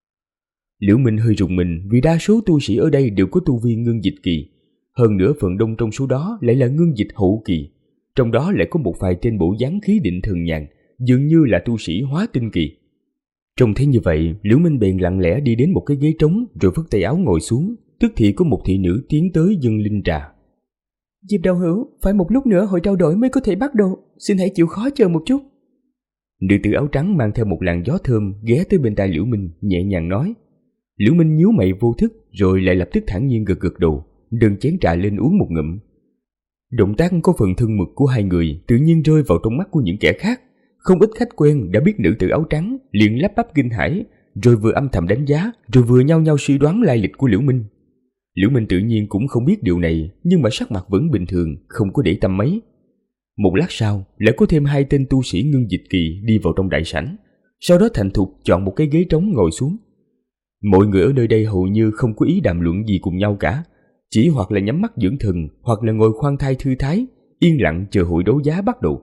Liễu Minh hơi rùng mình vì đa số tu sĩ ở đây đều có tu vi ngưng dịch kỳ, hơn nữa phần đông trong số đó lại là ngưng dịch hậu kỳ, trong đó lại có một vài tên bộ dáng khí định thần nhàn, dường như là tu sĩ hóa tinh kỳ. Trông thấy như vậy, Liễu Minh bèn lặng lẽ đi đến một cái ghế trống rồi phất tay áo ngồi xuống, tức thì có một thị nữ tiến tới dâng linh trà. Diệp đạo hữu, phải một lúc nữa hội trao đổi mới có thể bắt đầu, xin hãy chịu khó chờ một chút. Nữ tử áo trắng mang theo một làn gió thơm ghé tới bên tai Liễu Minh, nhẹ nhàng nói. Liễu Minh nhíu mày vô thức rồi lại lập tức thản nhiên gật gật đầu, nâng chén trà lên uống một ngụm. Động tác có phần thân mật của hai người tự nhiên rơi vào trong mắt của những kẻ khác. Không ít khách quen đã biết nữ tử áo trắng liền lắp bắp kinh hãi, rồi vừa âm thầm đánh giá, rồi vừa nhao nhao suy đoán lai lịch của Liễu Minh. Liễu Minh tự nhiên cũng không biết điều này, nhưng mà sắc mặt vẫn bình thường, không có để tâm mấy. Một lát sau, lại có thêm hai tên tu sĩ ngưng dịch kỳ đi vào trong đại sảnh, sau đó thành thục chọn một cái ghế trống ngồi xuống. Mọi người ở nơi đây hầu như không có ý đàm luận gì cùng nhau cả, chỉ hoặc là nhắm mắt dưỡng thần, hoặc là ngồi khoan thai thư thái, yên lặng chờ hội đấu giá bắt đầu.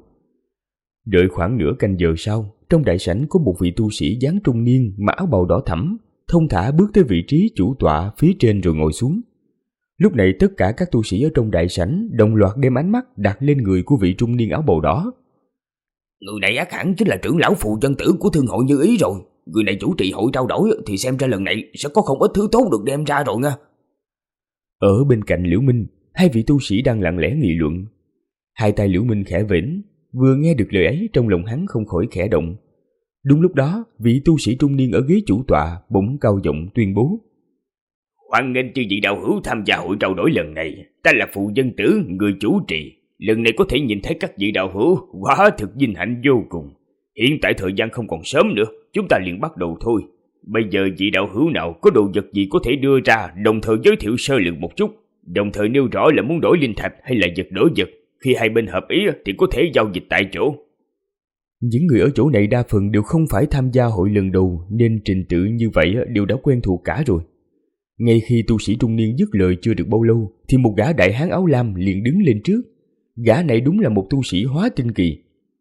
Đợi khoảng nửa canh giờ sau, trong đại sảnh có một vị tu sĩ dáng trung niên mặc áo bào đỏ thẫm, thông thả bước tới vị trí chủ tọa phía trên rồi ngồi xuống. Lúc này tất cả các tu sĩ ở trong đại sảnh đồng loạt đem ánh mắt đặt lên người của vị trung niên áo bào đỏ. Người này ác hẳn chính là trưởng lão phù chân tử của thương hội Như Ý rồi. Người này chủ trì hội trao đổi thì xem ra lần này sẽ có không ít thứ tốt được đem ra rồi nha. Ở bên cạnh Liễu Minh, hai vị tu sĩ đang lặng lẽ nghị luận. Hai tay Liễu Minh khẽ vẫy, vừa nghe được lời ấy trong lòng hắn không khỏi khẽ động. Đúng lúc đó, vị tu sĩ trung niên ở ghế chủ tọa bỗng cao giọng tuyên bố. Hoan nghênh chư vị đạo hữu tham gia hội trao đổi lần này. Ta là Phù Dân Tử, người chủ trì. Lần này có thể nhìn thấy các vị đạo hữu, quả thực vinh hạnh vô cùng. Hiện tại thời gian không còn sớm nữa, chúng ta liền bắt đầu thôi. Bây giờ vị đạo hữu nào có đồ vật gì có thể đưa ra, đồng thời giới thiệu sơ lược một chút, đồng thời nêu rõ là muốn đổi linh thạch hay là vật đổi vật. Khi hai bên hợp ý thì có thể giao dịch tại chỗ. Những người ở chỗ này đa phần đều không phải tham gia hội lần đầu, nên trình tự như vậy đều đã quen thuộc cả rồi. Ngay khi tu sĩ trung niên dứt lời chưa được bao lâu, thì một gã đại hán áo lam liền đứng lên trước. Gã này đúng là một tu sĩ hóa tinh kỳ.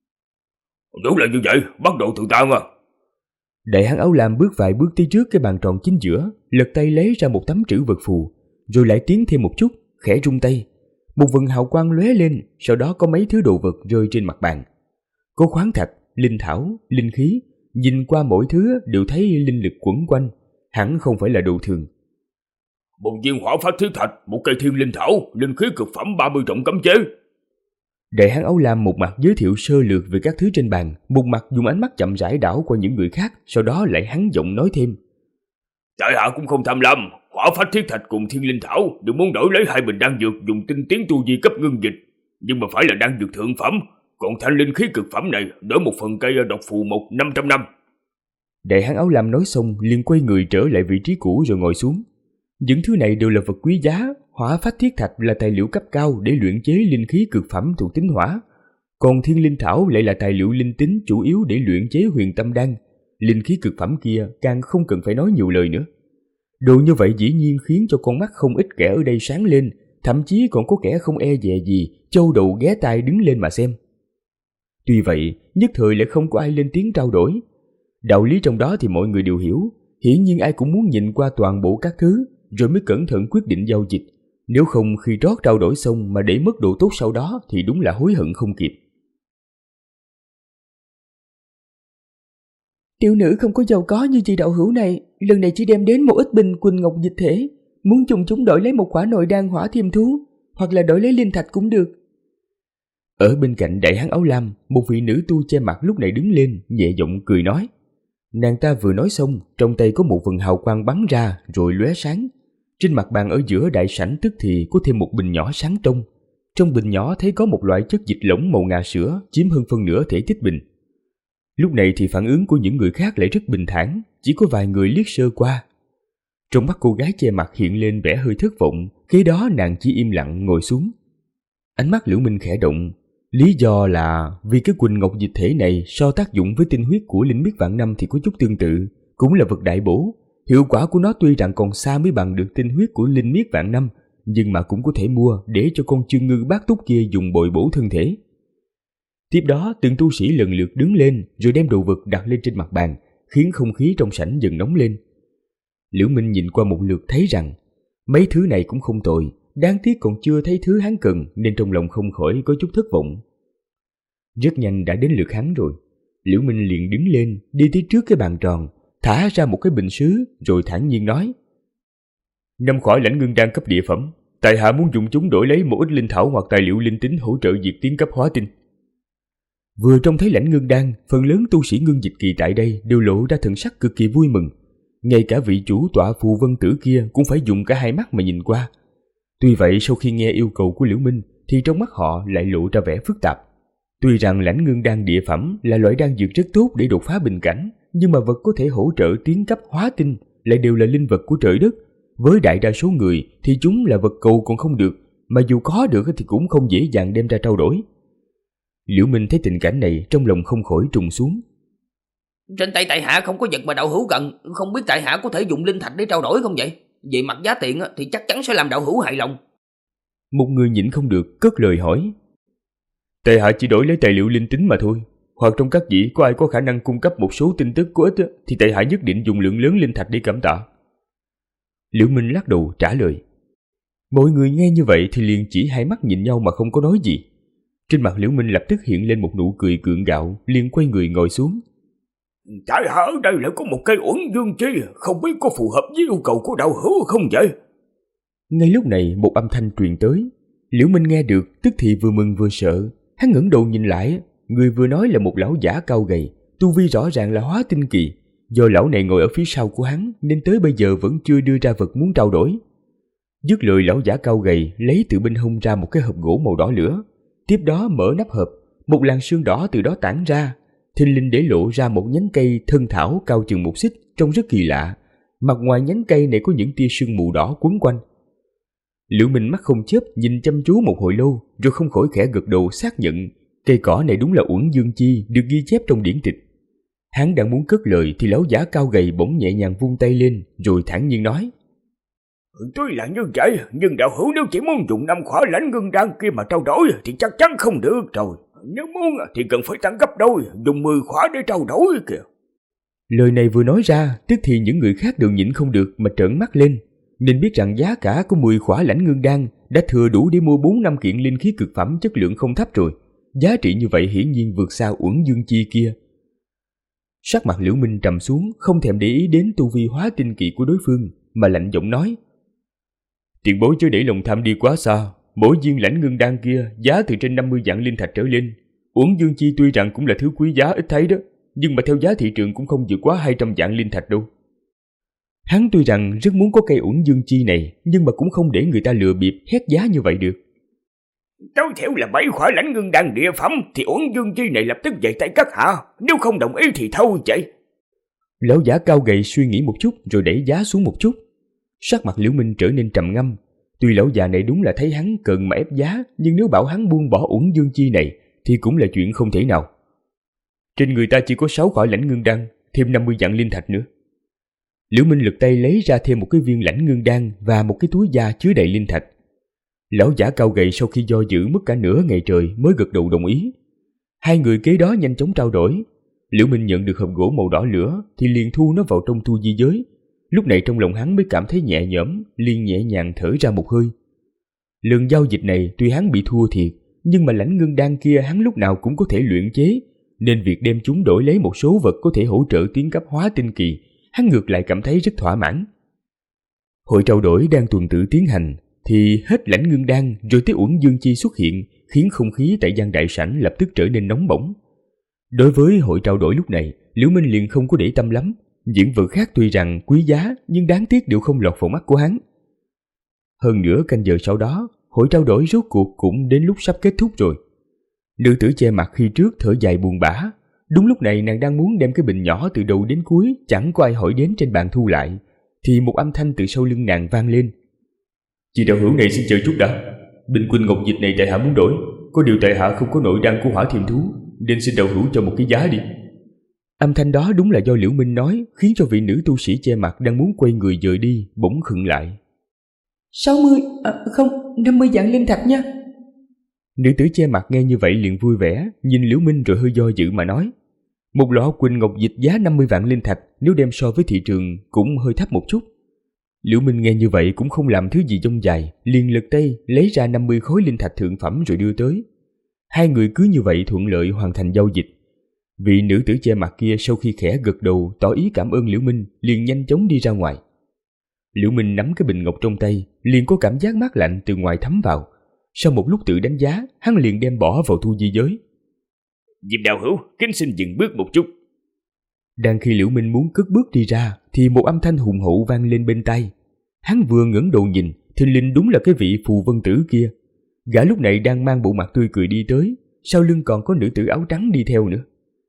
Đúng là như vậy, bắt đầu từ ta mà. Đại hán áo lam bước vài bước tới trước cái bàn tròn chính giữa, lật tay lấy ra một tấm trữ vật phù, rồi lại tiến thêm một chút, khẽ rung tay. Một vầng hào quang lóe lên, sau đó có mấy thứ đồ vật rơi trên mặt bàn. Có khoáng thạch, linh thảo, linh khí, nhìn qua mỗi thứ đều thấy linh lực quẩn quanh, hẳn không phải là đồ thường. Một viên hỏa phách thiết thạch, một cây thiên linh thảo, linh khí cực phẩm 30 trọng cấm chế. Đại hán áo lam một mặt giới thiệu sơ lược về các thứ trên bàn, một mặt dùng ánh mắt chậm rãi đảo qua những người khác, sau đó lại hắn giọng nói thêm. Tại hạ cũng không tham lam, hỏa phách thiết thạch cùng thiên linh thảo đều muốn đổi lấy 2 bình đan dược dùng tinh tiến tu vi cấp ngưng dịch, nhưng mà phải là đan dược thượng phẩm, còn thanh linh khí cực phẩm này đổi một phần cây độc phù 500 năm. Đại hán áo lam nói xong liền quay người trở lại vị trí cũ rồi ngồi xuống. Những thứ này đều là vật quý giá, hỏa phách thiết thạch là tài liệu cấp cao để luyện chế linh khí cực phẩm thuộc tính hỏa, còn thiên linh thảo lại là tài liệu linh tính chủ yếu để luyện chế huyền tâm đan. Linh khí cực phẩm kia càng không cần phải nói nhiều lời nữa. Đồ như vậy dĩ nhiên khiến cho con mắt không ít kẻ ở đây sáng lên, thậm chí còn có kẻ không e dè gì, châu đầu ghé tai đứng lên mà xem. Tuy vậy, nhất thời lại không có ai lên tiếng trao đổi. Đạo lý trong đó thì mọi người đều hiểu, hiển nhiên ai cũng muốn nhìn qua toàn bộ các thứ, rồi mới cẩn thận quyết định giao dịch. Nếu không khi trót trao đổi xong mà để mất độ tốt sau đó thì đúng là hối hận không kịp. Tiểu nữ không có giàu có như chị đạo hữu này, lần này chỉ đem đến một ít bình quỳnh ngọc dịch thể, muốn dùng chúng đổi lấy một quả nội đan hỏa thiềm thú, hoặc là đổi lấy linh thạch cũng được. Ở bên cạnh đại hán áo lam, một vị nữ tu che mặt lúc này đứng lên, nhẹ giọng cười nói. Nàng ta vừa nói xong, trong tay có một vầng hào quang bắn ra rồi lóe sáng. Trên mặt bàn ở giữa đại sảnh tức thì có thêm một bình nhỏ sáng trong. Trong bình nhỏ thấy có một loại chất dịch lỏng màu ngà sữa chiếm hơn phân nửa thể tích bình. Lúc này thì phản ứng của những người khác lại rất bình thản, chỉ có vài người liếc sơ qua. Trong mắt cô gái che mặt hiện lên vẻ hơi thất vọng, kế đó nàng chỉ im lặng ngồi xuống. Ánh mắt Liễu Minh khẽ động, lý do là vì cái quỳnh ngọc dịch thể này so tác dụng với tinh huyết của linh miết vạn năm thì có chút tương tự, cũng là vật đại bổ. Hiệu quả của nó tuy rằng còn xa mới bằng được tinh huyết của linh miết vạn năm, nhưng mà cũng có thể mua để cho con chương ngư bát túc kia dùng bồi bổ thân thể. Tiếp đó từng tu sĩ lần lượt đứng lên rồi đem đồ vật đặt lên trên mặt bàn, khiến không khí trong sảnh dần nóng lên. Liễu Minh nhìn qua một lượt thấy rằng mấy thứ này cũng không tồi, đáng tiếc còn chưa thấy thứ hắn cần nên trong lòng không khỏi có chút thất vọng. Rất nhanh đã đến lượt hắn rồi. Liễu Minh liền đứng lên đi tới trước cái bàn tròn, thả ra một cái bình sứ rồi thản nhiên nói: 5 khỏa lãnh ngưng đan cấp địa phẩm, tại hạ muốn dùng chúng đổi lấy một ít linh thảo hoặc tài liệu linh tính hỗ trợ việc tiến cấp hóa tinh. Vừa trông thấy lãnh ngưng đan, phần lớn tu sĩ ngưng dịch kỳ tại đây đều lộ ra thần sắc cực kỳ vui mừng. Ngay cả vị chủ tọa phù vân tử kia cũng phải dùng cả hai mắt mà nhìn qua. Tuy vậy sau khi nghe yêu cầu của Liễu Minh thì trong mắt họ lại lộ ra vẻ phức tạp. Tuy rằng lãnh ngưng đan địa phẩm là loại đan dược rất tốt để đột phá bình cảnh, nhưng mà vật có thể hỗ trợ tiến cấp hóa tinh lại đều là linh vật của trời đất. Với đại đa số người thì chúng là vật cầu còn không được, mà dù có được thì cũng không dễ dàng đem ra trao đổi. Liễu Minh thấy tình cảnh này trong lòng không khỏi trùng xuống. Trên tay tại hạ không có vật mà đạo hữu cần, không biết tại hạ có thể dùng linh thạch để trao đổi không vậy? Về mặt giá tiền thì chắc chắn sẽ làm đạo hữu hài lòng. Một người nhịn không được cất lời hỏi: tại hạ chỉ đổi lấy tài liệu linh tính mà thôi, hoặc trong các vị có ai có khả năng cung cấp một số tin tức có ích thì tại hạ nhất định dùng lượng lớn linh thạch để cảm tạ. Liễu Minh lắc đầu trả lời. Mọi người nghe như vậy thì liền chỉ hai mắt nhìn nhau mà không có nói gì. Trên mặt Liễu Minh lập tức hiện lên một nụ cười gượng gạo, liền quay người ngồi xuống. Tại hạ ở đây lại có một cây uẩn dương chi, không biết có phù hợp với yêu cầu của đạo hữu không vậy? Ngay lúc này một âm thanh truyền tới. Liễu Minh nghe được tức thì vừa mừng vừa sợ. Hắn ngẩng đầu nhìn lại, người vừa nói là một lão giả cao gầy, tu vi rõ ràng là hóa tinh kỳ. Do lão này ngồi ở phía sau của hắn nên tới bây giờ vẫn chưa đưa ra vật muốn trao đổi. Dứt lời, lão giả cao gầy lấy từ bên hông ra một cái hộp gỗ màu đỏ lửa. Tiếp đó mở nắp hộp, một làn sương đỏ từ đó tản ra, thình lình để lộ ra một nhánh cây thân thảo cao chừng 1 xích, trông rất kỳ lạ. Mặt ngoài nhánh cây này có những tia sương mù đỏ quấn quanh. Liễu Minh mắt không chớp nhìn chăm chú một hồi lâu, rồi không khỏi khẽ gật đầu xác nhận cây cỏ này đúng là uẩn dương chi được ghi chép trong điển tịch. Hắn đang muốn cất lời thì lão giả cao gầy bỗng nhẹ nhàng vung tay lên rồi thản nhiên nói: tuy là như vậy, nhưng đạo hữu nếu chỉ muốn dùng 5 khỏa lãnh ngưng đan kia mà trao đổi thì chắc chắn không được rồi. Nếu muốn thì cần phải tăng gấp đôi, dùng 10 khỏa để trao đổi kìa. Lời này vừa nói ra, tức thì những người khác đều nhịn không được mà trợn mắt lên, nên biết rằng giá cả của 10 khỏa lãnh ngưng đan đã thừa đủ để mua 4-5 kiện linh khí cực phẩm chất lượng không thấp rồi. Giá trị như vậy hiển nhiên vượt xa uẩn dương chi kia. Sắc mặt Liễu Minh trầm xuống, không thèm để ý đến tu vi hóa tinh kỳ của đối phương, mà lạnh giọng nói: tiền bối chớ để lòng tham đi quá xa. Mỗi viên lãnh ngưng đan kia giá từ trên 50 vạn linh thạch trở lên. Uẩn dương chi tuy rằng cũng là thứ quý giá ít thấy đó, nhưng mà theo giá thị trường cũng không vượt quá 200 vạn linh thạch đâu. Hắn tuy rằng rất muốn có cây uẩn dương chi này, nhưng mà cũng không để người ta lừa bịp hét giá như vậy được. Tối thiểu là 7 khỏa lãnh ngưng đan địa phẩm thì uẩn dương chi này lập tức về tay các hạ, nếu không đồng ý thì thôi vậy. Lão giả cao gầy suy nghĩ một chút rồi đẩy giá xuống một chút. Sắc mặt Liễu Minh trở nên trầm ngâm. Tuy lão già này đúng là thấy hắn cần mà ép giá, nhưng nếu bảo hắn buông bỏ uẩn dương chi này thì cũng là chuyện không thể nào. Trên người ta chỉ có 6 khỏa lãnh ngưng đan, thêm 50 vạn linh thạch nữa. Liễu Minh lực tay lấy ra thêm một cái viên lãnh ngưng đan và một cái túi da chứa đầy linh thạch. Lão giả cao gầy sau khi do dự mất cả nửa ngày trời mới gật đầu đồng ý. Hai người kế đó nhanh chóng trao đổi. Liễu Minh nhận được hộp gỗ màu đỏ lửa thì liền thu nó vào trong tu di giới. Lúc này trong lòng hắn mới cảm thấy nhẹ nhõm, liền nhẹ nhàng thở ra một hơi. Lần giao dịch này tuy hắn bị thua thiệt, nhưng mà lãnh ngưng đan kia hắn lúc nào cũng có thể luyện chế, nên việc đem chúng đổi lấy một số vật có thể hỗ trợ tiến cấp hóa tinh kỳ, hắn ngược lại cảm thấy rất thỏa mãn. Hội trao đổi đang tuần tự tiến hành, thì hết lãnh ngưng đan rồi tới uẩn dương chi xuất hiện, khiến không khí tại gian đại sảnh lập tức trở nên nóng bỏng. Đối với hội trao đổi lúc này, Liễu Minh liền không có để tâm lắm. Những vật khác tuy rằng quý giá nhưng đáng tiếc đều không lọt vào mắt của hắn. Hơn nữa canh giờ sau đó, Hội trao đổi rốt cuộc cũng đến lúc sắp kết thúc rồi. Nữ tử che mặt khi trước thở dài buồn bã. Đúng lúc này nàng đang muốn đem cái bình nhỏ từ đầu đến cuối chẳng có ai hỏi đến trên bàn thu lại, thì một âm thanh từ sau lưng nàng vang lên. Chị đạo hữu này xin chờ chút đã. Bình quỳnh ngọc dịch này tại hạ muốn đổi, có điều tại hạ không có nội đan của hỏa thiềm thú, nên xin đạo hữu cho một cái giá đi. Âm thanh đó đúng là do Liễu Minh nói, khiến cho vị nữ tu sĩ che mặt đang muốn quay người dời đi bỗng khựng lại. 60, không, 50 vạn linh thạch nha. Nữ tử che mặt nghe như vậy liền vui vẻ, nhìn Liễu Minh rồi hơi do dự mà nói. Một lọ quỳnh ngọc dịch giá 50 vạn linh thạch, nếu đem so với thị trường cũng hơi thấp một chút. Liễu Minh nghe như vậy cũng không làm thứ gì dông dài, liền lật tay lấy ra 50 khối linh thạch thượng phẩm rồi đưa tới. Hai người cứ như vậy thuận lợi hoàn thành giao dịch. Vị nữ tử che mặt kia sau khi khẽ gật đầu tỏ ý cảm ơn Liễu Minh, liền nhanh chóng đi ra ngoài. Liễu Minh nắm cái bình ngọc trong tay, liền có cảm giác mát lạnh từ ngoài thấm vào. Sau một lúc tự đánh giá, hắn liền đem bỏ vào thu di giới. Diệp đạo hữu, kính xin dừng bước một chút. Đang khi Liễu Minh muốn cất bước đi ra, thì một âm thanh hùng hậu vang lên bên tai. Hắn vừa ngẩng đầu nhìn, thình lình đúng là cái vị phù vân tử kia. Gã lúc này đang mang bộ mặt tươi cười đi tới, sau lưng còn có nữ tử áo trắng đi theo nữa.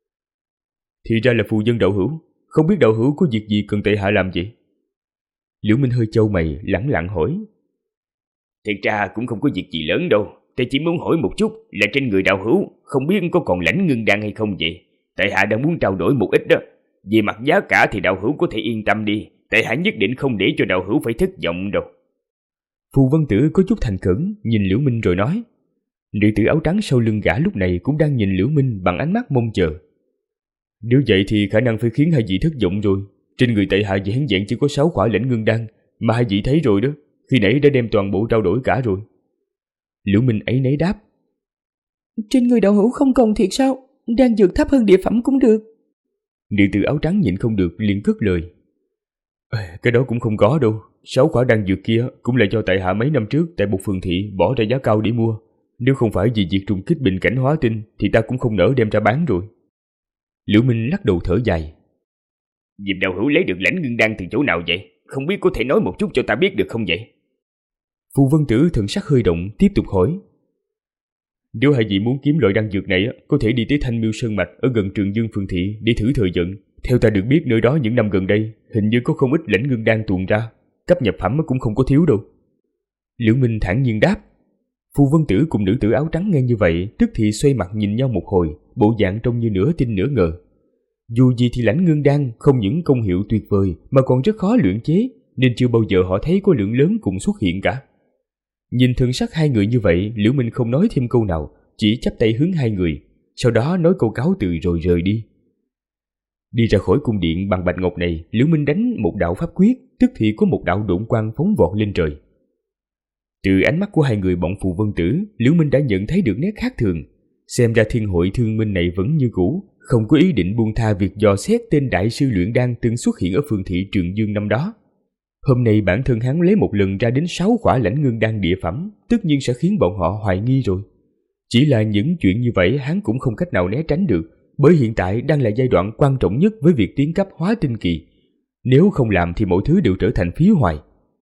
Thì ra là phù dân đạo hữu, không biết đạo hữu có việc gì cần tại hạ làm gì? Liễu Minh hơi chau mày, lẳng lặng hỏi. Thiệt ra cũng không có việc gì lớn đâu, ta chỉ muốn hỏi một chút là trên người đạo hữu không biết có còn lãnh ngưng đan hay không vậy. Tại hạ đang muốn trao đổi một ít đó. Về mặt giá cả thì đạo hữu có thể yên tâm đi, tại hạ nhất định không để cho đạo hữu phải thất vọng đâu. Phù vân tử có chút thành khẩn, nhìn Liễu Minh rồi nói. Nữ tử áo trắng sau lưng gã lúc này cũng đang nhìn Liễu Minh bằng ánh mắt mong chờ. Nếu vậy thì khả năng phải khiến hai vị thất vọng rồi. Trên người tại hạ vẻn vẹn chỉ có 6 quả lãnh ngưng đan, mà hai vị thấy rồi đó, khi nãy đã đem toàn bộ trao đổi cả rồi. Liễu Minh ấy nấy đáp. Trên người đạo hữu không còn thiệt sao? Đan dược thấp hơn địa phẩm cũng được. Nữ tử áo trắng nhịn không được liền cất lời. Cái đó cũng không có đâu. 6 quả đan dược kia cũng là do tại hạ mấy năm trước tại một phường thị bỏ ra giá cao để mua. Nếu không phải vì việc trùng kích bình cảnh hóa tinh thì ta cũng không nỡ đem ra bán rồi. Liễu Minh lắc đầu thở dài. Diệp đạo hữu lấy được lãnh ngưng đan từ chỗ nào vậy? Không biết có thể nói một chút cho ta biết được không vậy? Phù vân tử thần sắc hơi động tiếp tục hỏi. Nếu hai vị muốn kiếm loại đan dược này có thể đi tới Thanh Miêu Sơn Mạch ở gần Trường Dương phường thị để thử thời vận. Theo ta được biết nơi đó những năm gần đây hình như có không ít lãnh ngưng đan tuồn ra, cấp nhập phẩm cũng không có thiếu đâu. Liễu Minh thản nhiên đáp. Phù vân tử cùng nữ tử áo trắng nghe như vậy tức thì xoay mặt nhìn nhau một hồi, bộ dạng trông như nửa tin nửa ngờ. Dù gì thì lãnh ngưng đan không những công hiệu tuyệt vời mà còn rất khó luyện chế, nên chưa bao giờ họ thấy có lượng lớn cùng xuất hiện cả. Nhìn thần sắc hai người như vậy, Liễu Minh không nói thêm câu nào, chỉ chắp tay hướng hai người, sau đó nói câu cáo từ rồi rời đi. Đi ra khỏi cung điện bằng bạch ngọc này, Liễu Minh đánh một đạo pháp quyết, tức thì có một đạo độn quang phóng vọt lên trời. Từ ánh mắt của hai người bọn phù vân tử, Liễu Minh đã nhận thấy được nét khác thường. Xem ra thiên hội thương minh này vẫn như cũ, không có ý định buông tha việc dò xét tên đại sư luyện đan từng xuất hiện ở phường thị Trường Dương năm đó. Hôm nay bản thân hắn lấy một lần ra đến 6 quả lãnh ngưng đan địa phẩm, tất nhiên sẽ khiến bọn họ hoài nghi rồi. Chỉ là những chuyện như vậy hắn cũng không cách nào né tránh được, bởi hiện tại đang là giai đoạn quan trọng nhất với việc tiến cấp hóa tinh kỳ. Nếu không làm thì mọi thứ đều trở thành phí hoài.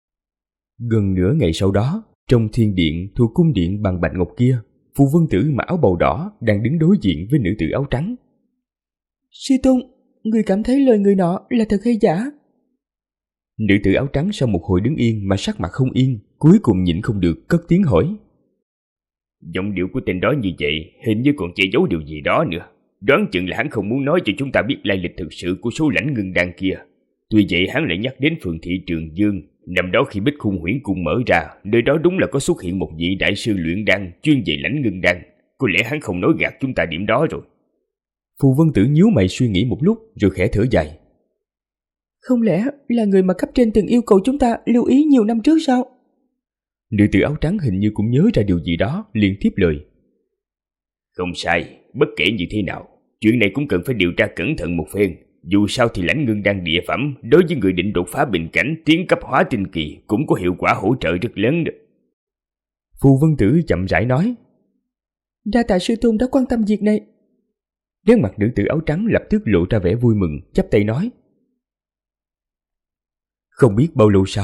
Gần nửa ngày sau đó, trong thiên điện thuộc cung điện bằng bạch ngọc kia, Phù vân tử mặc áo bào đỏ đang đứng đối diện với nữ tử áo trắng. Sư Tôn, người cảm thấy lời người nọ là thật hay giả? Nữ tử áo trắng sau một hồi đứng yên mà sắc mặt không yên, cuối cùng nhịn không được cất tiếng hỏi. Giọng điệu của tên đó như vậy, hình như còn che giấu điều gì đó nữa. Đoán chừng là hắn không muốn nói cho chúng ta biết lai lịch thực sự của số lãnh ngưng đan kia. Tuy vậy hắn lại nhắc đến phường thị Trường Dương. Năm đó khi Bích Khung Huyễn Cung mở ra, nơi đó đúng là có xuất hiện một vị đại sư luyện đan chuyên về lãnh ngưng đan. Có lẽ hắn không nói gạt chúng ta điểm đó rồi. Phù vân tử nhíu mày suy nghĩ một lúc rồi khẽ thở dài. Không lẽ là người mà cấp trên từng yêu cầu chúng ta lưu ý nhiều năm trước sao? Nữ tử áo trắng hình như cũng nhớ ra điều gì đó, liền tiếp lời. Không sai, bất kể như thế nào, chuyện này cũng cần phải điều tra cẩn thận một phen. Dù sao thì lãnh ngưng đan địa phẩm đối với người định đột phá bình cảnh tiến cấp hóa tinh kỳ cũng có hiệu quả hỗ trợ rất lớn đó. Phù vân tử chậm rãi nói. Đa tạ sư tôn đã quan tâm việc này. Nét mặt nữ tử áo trắng lập tức lộ ra vẻ vui mừng, chắp tay nói. Không biết bao lâu sau,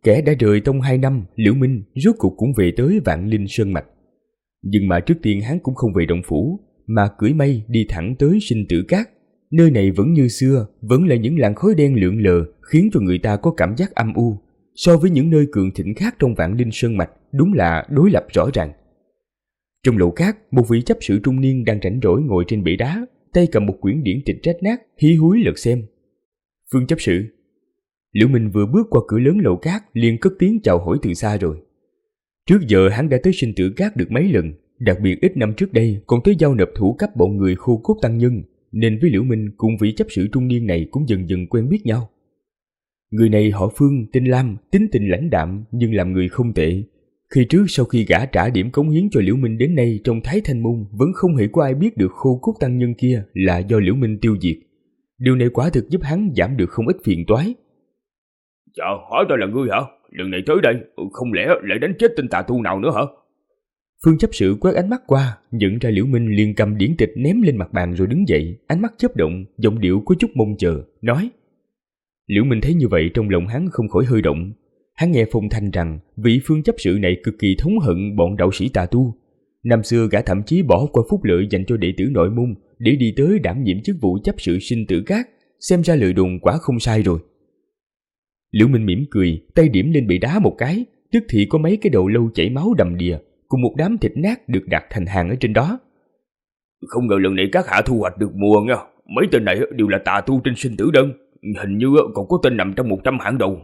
Kẻ đã rời tông 2 năm, Liễu Minh rốt cuộc cũng về tới Vạn Linh Sơn Mạch. Nhưng mà trước tiên hắn cũng không về động phủ, mà cưỡi mây đi thẳng tới Sinh Tử Cát. Nơi này vẫn như xưa, vẫn là những làn khói đen lượn lờ, khiến cho người ta có cảm giác âm u. So với những nơi cường thịnh khác trong Vạn Linh Sơn Mạch, đúng là đối lập rõ ràng. Trong lầu cát, một vị chấp sự trung niên đang rảnh rỗi ngồi trên bệ đá, tay cầm một quyển điển tịch rách nát, hí húi lật xem. Phương chấp sự. Liễu Minh vừa bước qua cửa lớn lầu cát liền cất tiếng chào hỏi từ xa rồi. Trước giờ hắn đã tới Sinh Tử Cát được mấy lần, đặc biệt ít năm trước đây còn tới giao nộp thủ cấp bọn người Khô Cốt tăng nhân, nên với Liễu Minh cùng vị chấp sự trung niên này cũng dần dần quen biết nhau. Người này họ Phương, tên Lam, tính tình lãnh đạm nhưng làm người không tệ. Khi trước sau khi gã trả điểm cống hiến cho Liễu Minh đến nay trong Thái Thanh Môn vẫn không hề có ai biết được Khô Cốt tăng nhân kia là do Liễu Minh tiêu diệt. Điều này quả thực giúp hắn giảm được không ít phiền toái. Dạ, hỏi ta là ngươi hả? Lần này tới đây, không lẽ lại đánh chết tên tà tu nào nữa hả? Phương chấp sự quét ánh mắt qua, nhận ra Liễu Minh liền cầm điển tịch ném lên mặt bàn rồi đứng dậy, ánh mắt chớp động, giọng điệu có chút mong chờ, nói. Liễu Minh thấy như vậy trong lòng hắn không khỏi hơi động. Hắn nghe phong thanh rằng vị Phương chấp sự này cực kỳ thống hận bọn đạo sĩ tà tu. Năm xưa gã thậm chí bỏ qua phúc lợi dành cho đệ tử nội môn để đi tới đảm nhiệm chức vụ chấp sự Sinh Tử Cát, xem ra lời đồn quả không sai rồi. Liễu Minh mỉm cười, tay điểm lên bệ đá một cái, tức thì có mấy cái đầu lâu chảy máu đầm đìa, cùng một đám thịt nát được đặt thành hàng ở trên đó. Không ngờ lần này các hạ thu hoạch được mùa nha. Mấy tên này đều là tà tu trên sinh tử đơn, hình như còn có tên nằm trong 100 hạng đầu.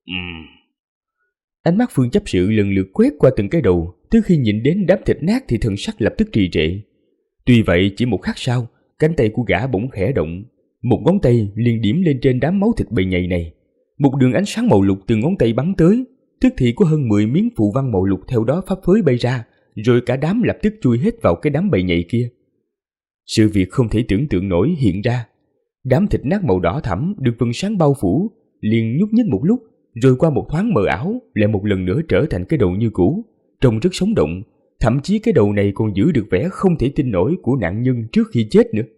Ánh mắt Phương chấp sự lần lượt quét qua từng cái đầu, tới khi nhìn đến đám thịt nát thì thần sắc lập tức trì trệ. Tuy vậy chỉ một khắc sau, cánh tay của gã bỗng khẽ động, một ngón tay liền điểm lên trên đám máu thịt bầy nhầy này. Một đường ánh sáng màu lục từ ngón tay bắn tới, tức thì có hơn 10 miếng phù văn màu lục theo đó phấp phới bay ra, rồi cả đám lập tức chui hết vào cái đám bầy nhầy kia. Sự việc không thể tưởng tượng nổi hiện ra. Đám thịt nát màu đỏ thẫm được vầng sáng bao phủ, liền nhúc nhích một lúc, rồi qua một thoáng mờ ảo lại một lần nữa trở thành cái đầu như cũ, trông rất sống động, thậm chí cái đầu này còn giữ được vẻ không thể tin nổi của nạn nhân trước khi chết nữa.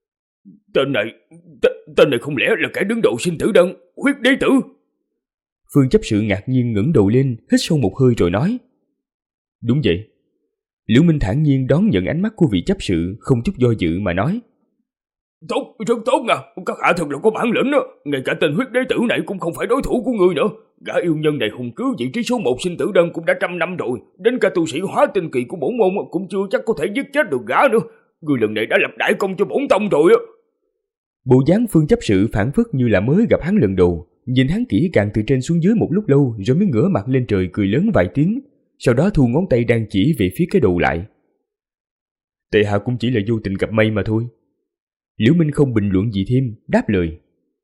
Tên này không lẽ là kẻ đứng đầu sinh tử đơn, Huyết Đế Tử? Phương chấp sự ngạc nhiên ngẩng đầu lên, hít sâu một hơi rồi nói. Đúng vậy. Liễu Minh thản nhiên đón nhận ánh mắt của vị chấp sự, không chút do dự mà nói. Tốt, rất tốt nha, các hạ thật là có bản lĩnh đó. Ngay cả tên Huyết Đế Tử này cũng không phải đối thủ của ngươi nữa. Gã yêu nhân này hùng cứ vị trí số 1 sinh tử đơn cũng đã 100 năm rồi, đến cả tu sĩ hóa tinh kỳ của bổn môn cũng chưa chắc có thể giết chết được gã nữa. Ngươi lần này đã lập đại công cho bổn tông rồi á. Bộ dáng Phương chấp sự phảng phất như là mới gặp hắn lần đầu, nhìn hắn kỹ càng từ trên xuống dưới một lúc lâu rồi mới ngửa mặt lên trời cười lớn vài tiếng, sau đó thu ngón tay đang chỉ về phía cái đầu lại. Tại hạ cũng chỉ là vô tình gặp may mà thôi. Liễu Minh không bình luận gì thêm, đáp lời.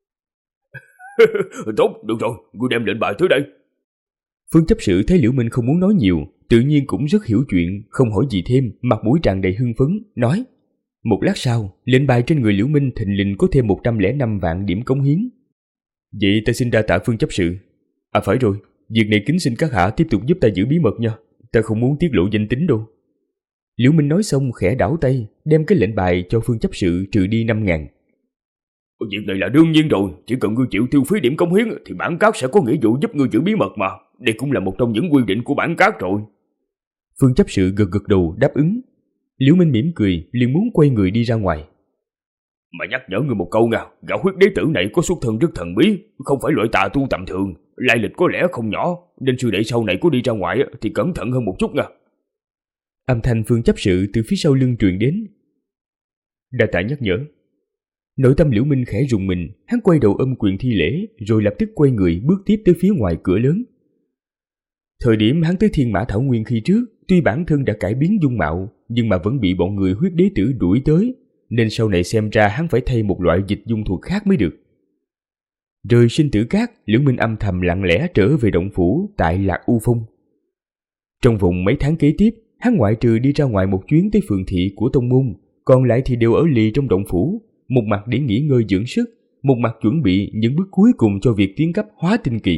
Tốt, được rồi, ngươi đem lệnh bài tới đây. Phương chấp sự thấy Liễu Minh không muốn nói nhiều, tự nhiên cũng rất hiểu chuyện, không hỏi gì thêm, mặt mũi tràn đầy hưng phấn, nói. Một lát sau, lệnh bài trên người Liễu Minh thình lình có thêm 105 vạn điểm cống hiến. Vậy ta xin đa tạ Phương chấp sự. À phải rồi, việc này kính xin các hạ tiếp tục giúp ta giữ bí mật nha, ta không muốn tiết lộ danh tính đâu. Liễu Minh nói xong khẽ đảo tay, đem cái lệnh bài cho Phương chấp sự trừ đi 5.000. Việc này là đương nhiên rồi, chỉ cần ngươi chịu tiêu phí điểm cống hiến thì bản cát sẽ có nghĩa vụ giúp ngươi giữ bí mật mà. Đây cũng là một trong những quy định của bản cát rồi. Phương chấp sự gật gật đầu đáp ứng. Liễu Minh mỉm cười, liền muốn quay người đi ra ngoài. Mà nhắc nhở ngươi một câu nha, gã Huyết Đế Tử này có xuất thân rất thần bí, không phải loại tà tu tầm thường, lai lịch có lẽ không nhỏ, nên sư đệ sau này có đi ra ngoài thì cẩn thận hơn một chút nha. Âm thanh Phương chấp sự từ phía sau lưng truyền đến. Đa tạ nhắc nhở. Nội tâm Liễu Minh khẽ rùng mình, hắn quay đầu ôm quyền thi lễ, rồi lập tức quay người bước tiếp tới phía ngoài cửa lớn. Thời điểm hắn tới Thiên Mã Thảo Nguyên khi trước, tuy bản thân đã cải biến dung mạo, nhưng mà vẫn bị bọn người Huyết Đế Tử đuổi tới, nên sau này xem ra hắn phải thay một loại dịch dung thuật khác mới được. Rời Sinh Tử Cát, Liễu Minh âm thầm lặng lẽ trở về động phủ tại Lạc U Phong. Trong vòng mấy tháng kế tiếp, hắn ngoại trừ đi ra ngoài một chuyến tới phường thị của tông môn, còn lại thì đều ở lì trong động phủ, một mặt để nghỉ ngơi dưỡng sức, một mặt chuẩn bị những bước cuối cùng cho việc tiến cấp hóa tinh kỳ.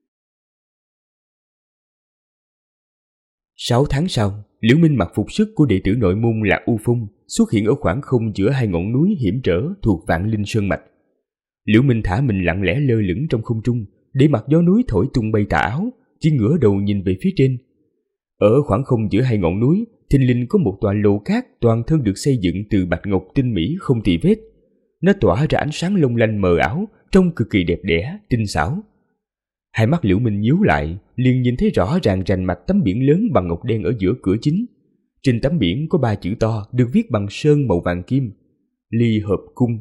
6 tháng sau, Liễu Minh mặc phục sức của đệ tử nội môn Lạc U Phong xuất hiện ở khoảng không giữa hai ngọn núi hiểm trở thuộc Vạn Linh Sơn Mạch. Liễu Minh thả mình lặng lẽ lơ lửng trong không trung, để mặc gió núi thổi tung bay tà áo, chỉ ngửa đầu nhìn về phía trên. Ở khoảng không giữa hai ngọn núi, thình lình có một tòa lầu cát toàn thân được xây dựng từ bạch ngọc tinh mỹ không tì vết. Nó tỏa ra ánh sáng long lanh mờ ảo, trông cực kỳ đẹp đẽ, tinh xảo. Hai mắt Liễu Minh nhíu lại, liền nhìn thấy rõ ràng rành mạch tấm biển lớn bằng ngọc đen ở giữa cửa chính. Trên tấm biển có 3 chữ to được viết bằng sơn màu vàng kim: Ly Hợp Cung.